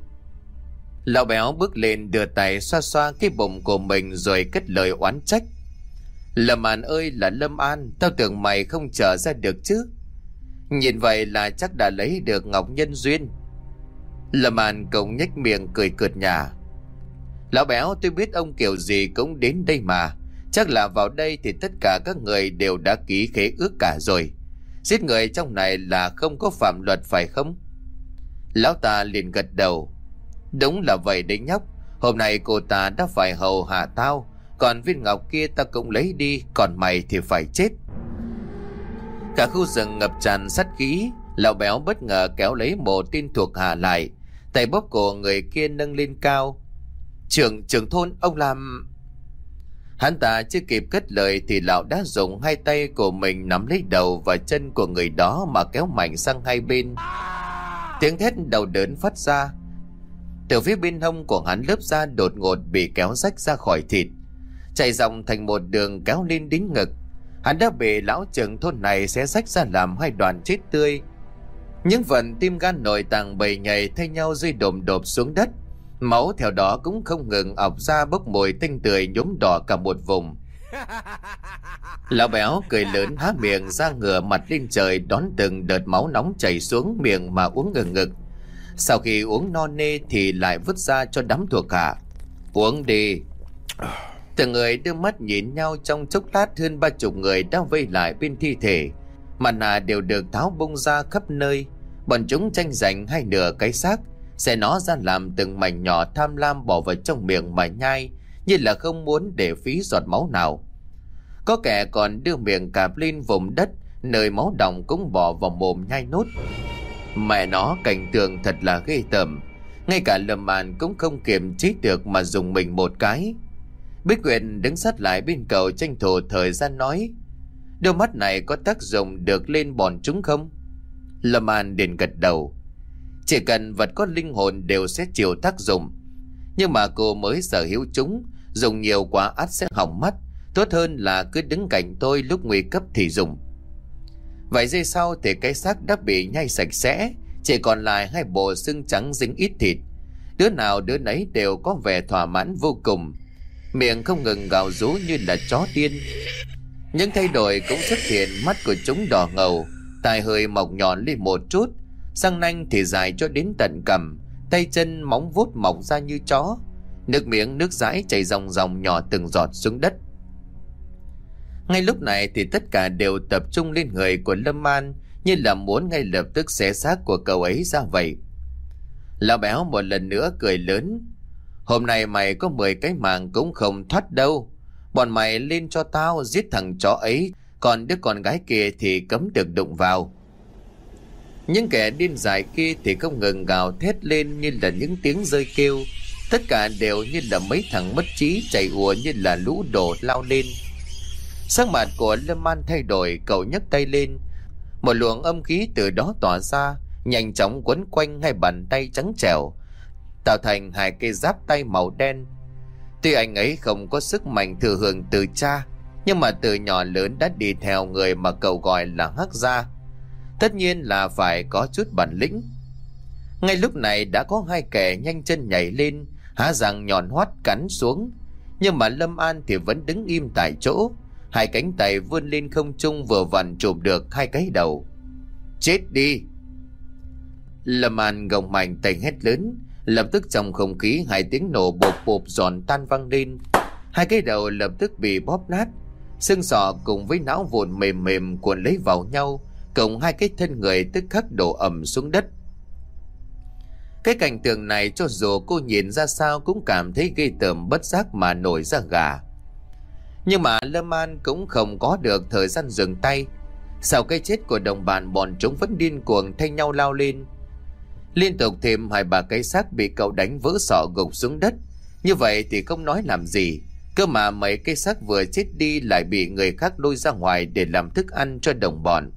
Lão béo bước lên đưa tay xoa xoa cái bụng của mình rồi cất lời oán trách. Lâm An ơi là Lâm An, tao tưởng mày không trở ra được chứ. Nhìn vậy là chắc đã lấy được ngọc nhân duyên. Lâm An cũng nhếch miệng cười cợt nhả. Lão béo, tôi biết ông kiểu gì cũng đến đây mà. Chắc là vào đây thì tất cả các người đều đã ký khế ước cả rồi. Giết người trong này là không có phạm luật phải không? Lão ta liền gật đầu. Đúng là vậy đấy nhóc. Hôm nay cô ta đã phải hầu hạ tao, còn viên ngọc kia ta cũng lấy đi, còn mày thì phải chết. Cả khu rừng ngập tràn sát khí. Lão béo bất ngờ kéo lấy một tên thuộc hạ lại, tay bóp cổ người kia nâng lên cao. Trưởng trưởng thôn, ông làm... Hắn ta chưa kịp cất lời thì lão đã dùng hai tay của mình nắm lấy đầu và chân của người đó mà kéo mạnh sang hai bên. Tiếng thét đau đớn phát ra. Từ phía bên hông của hắn, lớp da đột ngột bị kéo rách ra khỏi thịt, chạy dòng thành một đường kéo lên đến ngực. Hắn đã bị lão trưởng thôn này xé rách ra làm hai đoạn chết tươi. Những phần tim gan nội tạng bầy nhầy thay nhau rơi đồm đột xuống đất. Máu theo đó cũng không ngừng ọc ra, bốc mùi tanh tưởi nhuốm đỏ cả một vùng. Lão béo cười lớn, há miệng ra ngửa mặt lên trời đón từng đợt máu nóng chảy xuống miệng mà uống ngừng ngực. Sau khi uống no nê thì lại vứt ra cho đám thuộc hạ. Uống đi. Từng người đưa mắt nhìn nhau. Trong chốc lát hơn ba chục người đã vây lại bên thi thể. Mặt nạ đều được tháo bung ra khắp nơi. Bọn chúng tranh giành hai nửa cái xác, xẻ nó ra làm từng mảnh nhỏ, tham lam bỏ vào trong miệng mà nhai, như là không muốn để phí giọt máu nào. Có kẻ còn đưa miệng cạp lên vùng đất nơi máu đọng cũng bỏ vào mồm nhai nốt. Mẹ nó, cảnh tượng thật là ghê tởm. Ngay cả Lâm An cũng không kiềm chế được mà dùng mình một cái. Bích Nguyệt đứng sát lại bên cầu tranh thủ thời gian nói: đôi mắt này có tác dụng được lên bọn chúng không? Lâm An liền gật đầu. Chỉ cần vật có linh hồn đều sẽ chịu tác dụng. Nhưng mà cô mới sở hữu chúng, dùng nhiều quá ắt sẽ hỏng mắt. Tốt hơn là cứ đứng cạnh tôi, lúc nguy cấp thì dùng. Vài giây sau thì cái xác đã bị nhai sạch sẽ, chỉ còn lại hai bộ xương trắng dính ít thịt. Đứa nào đứa nấy đều có vẻ thỏa mãn vô cùng, miệng không ngừng gào rú như là chó điên. Những thay đổi cũng xuất hiện, mắt của chúng đỏ ngầu, tai hơi mọc nhọn lên một chút, răng nanh thì dài cho đến tận cằm, tay chân móng vuốt mọc ra như chó. Nước miếng nước dãi chảy ròng ròng nhỏ từng giọt xuống đất. Ngay lúc này thì tất cả đều tập trung lên người của Lâm An, như là muốn ngay lập tức xé xác của cậu ấy ra vậy. Lão béo một lần nữa cười lớn: hôm nay mày có mười cái mạng cũng không thoát đâu. Bọn mày lên cho tao giết thằng chó ấy, còn đứa con gái kia thì cấm được đụng vào. Những kẻ điên dại kia thì không ngừng gào thét lên như là những tiếng rơi kêu. Tất cả đều như là mấy thằng mất trí chạy ùa như là lũ đổ lao lên. Sắc mặt của Lâm An thay đổi, cậu nhấc tay lên. Một luồng âm khí từ đó tỏa ra, nhanh chóng quấn quanh hai bàn tay trắng trẻo, tạo thành hai cây giáp tay màu đen. Tuy anh ấy không có sức mạnh thừa hưởng từ cha, nhưng mà từ nhỏ lớn đã đi theo người mà cậu gọi là Hắc Gia, tất nhiên là phải có chút bản lĩnh. Ngay lúc này đã có hai kẻ nhanh chân nhảy lên, há răng nhọn hoắt cắn xuống. Nhưng mà Lâm An thì vẫn đứng im tại chỗ, hai cánh tay vươn lên không trung vừa vặn chụp được hai cái đầu. Chết đi! Lâm An gồng mạnh tay hét lớn. Lập tức trong không khí hai tiếng nổ bộp bộp giòn tan vang lên. Hai cái đầu lập tức bị bóp nát, xương sọ cùng với não vụn mềm mềm cuộn lấy vào nhau, cộng hai cái thân người tức khắc đổ ầm xuống đất. Cái cảnh tượng này cho dù cô nhìn ra sao cũng cảm thấy ghê tởm, bất giác mà nổi da gà. Nhưng mà Lâm An cũng không có được thời gian dừng tay. Sau cái chết của đồng bạn, bọn chúng vẫn điên cuồng thay nhau lao lên. Liên tục thêm hai ba cái xác bị cậu đánh vỡ sọ gục xuống đất. Như vậy thì không nói làm gì, cơ mà mấy cái xác vừa chết đi lại bị người khác lôi ra ngoài để làm thức ăn cho đồng bọn.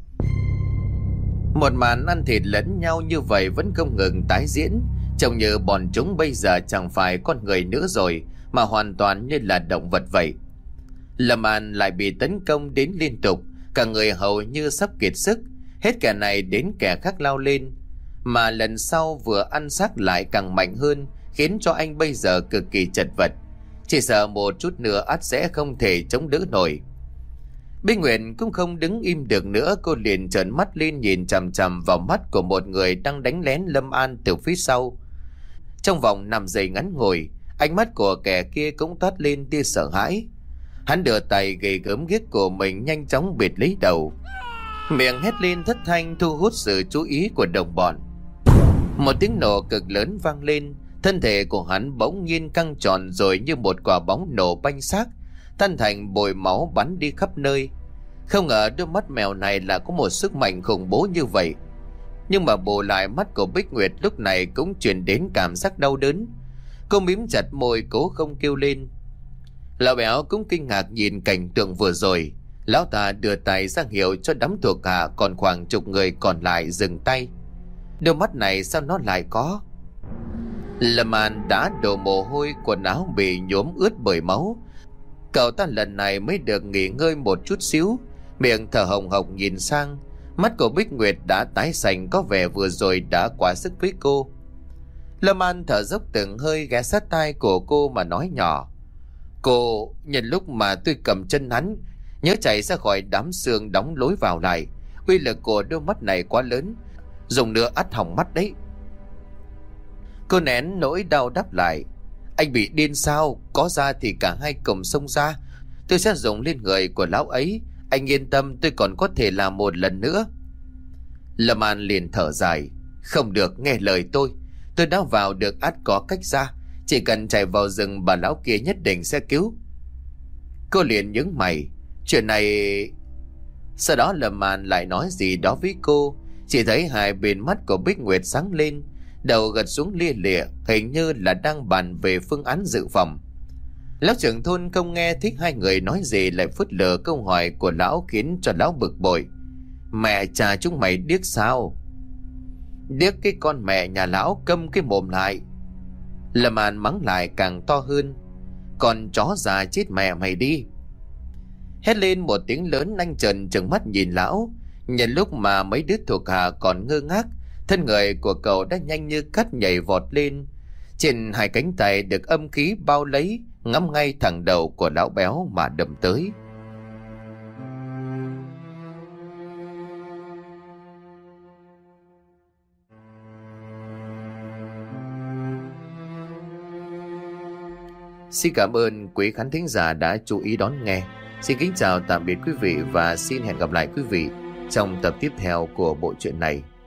Một màn ăn thịt lẫn nhau như vậy vẫn không ngừng tái diễn, trông như bọn chúng bây giờ chẳng phải con người nữa rồi, mà hoàn toàn như là động vật vậy. Lâm An lại bị tấn công đến liên tục, cả người hầu như sắp kiệt sức, hết kẻ này đến kẻ khác lao lên. Mà lần sau vừa ăn xác lại càng mạnh hơn, khiến cho anh bây giờ cực kỳ chật vật, chỉ sợ một chút nữa ắt sẽ không thể chống đỡ nổi. Bích Nguyệt cũng không đứng im được nữa, cô liền trợn mắt lên nhìn chằm chằm vào mắt của một người đang đánh lén Lâm An từ phía sau. Trong vòng năm giây ngắn ngủi, ánh mắt của kẻ kia cũng toát lên tia sợ hãi. Hắn đưa tay gầy gớm ghiếc của mình nhanh chóng bịt lấy đầu, miệng hét lên thất thanh thu hút sự chú ý của đồng bọn. Một tiếng nổ cực lớn vang lên, thân thể của hắn bỗng nhiên căng tròn rồi như một quả bóng nổ banh xác, tan thành bồi máu bắn đi khắp nơi. Không ngờ đôi mắt mèo này là có một sức mạnh khủng bố như vậy. Nhưng mà bù lại mắt của Bích Nguyệt lúc này cũng truyền đến cảm giác đau đớn. Cô mím chặt môi cố không kêu lên. Lão béo cũng kinh ngạc nhìn cảnh tượng vừa rồi. Lão ta đưa tay ra hiệu cho đám thuộc hạ còn khoảng chục người còn lại dừng tay. Đôi mắt này sao nó lại có? Lâm An đã đổ mồ hôi, quần áo bị nhuốm ướt bởi máu. Cậu ta lần này mới được nghỉ ngơi một chút xíu, miệng thở hồng hộc nhìn sang. Mắt của Bích Nguyệt đã tái xanh, có vẻ vừa rồi đã quá sức với cô. Lâm An thở dốc từng hơi, ghé sát tai của cô mà nói nhỏ. Cô, nhân lúc mà tôi cầm chân hắn, nhớ chạy ra khỏi đám xương đóng lối vào lại. Uy lực của đôi mắt này quá lớn, dùng nữa ắt hỏng mắt đấy. Cô nén nỗi đau đáp lại. Anh bị điên sao? Có ra thì cả hai cùng xông ra. Tôi sẽ dùng lên người của lão ấy. Anh yên tâm, tôi còn có thể làm một lần nữa. Lâm An liền thở dài. Không được, nghe lời tôi. Tôi đã vào được ắt có cách ra. Chỉ cần chạy vào rừng, bà lão kia nhất định sẽ cứu. Cô liền nhướng mày. Chuyện này... Sau đó Lâm An lại nói gì đó với cô. Chỉ thấy hai bên mắt của Bích Nguyệt sáng lên, đầu gật xuống lia lịa, hình như là đang bàn về phương án dự phòng. Lão trưởng thôn không nghe thích hai người nói gì, lại phớt lờ câu hỏi của lão, khiến cho lão bực bội. Mẹ cha chúng mày điếc sao? Điếc cái con mẹ nhà lão, câm cái mồm lại. Lâm An mắng lại càng to hơn. Con chó già chết mẹ mày đi. Hét lên một tiếng lớn, anh Trần trừng mắt nhìn lão. Nhân lúc mà mấy đứa thuộc hạ còn ngơ ngác, thân người của cậu đã nhanh như cắt nhảy vọt lên. Trên hai cánh tay được âm khí bao lấy, ngắm ngay thẳng đầu của lão béo mà đâm tới. Xin cảm ơn quý khán thính giả đã chú ý đón nghe. Xin kính chào tạm biệt quý vị và xin hẹn gặp lại quý vị trong tập tiếp theo của bộ truyện này.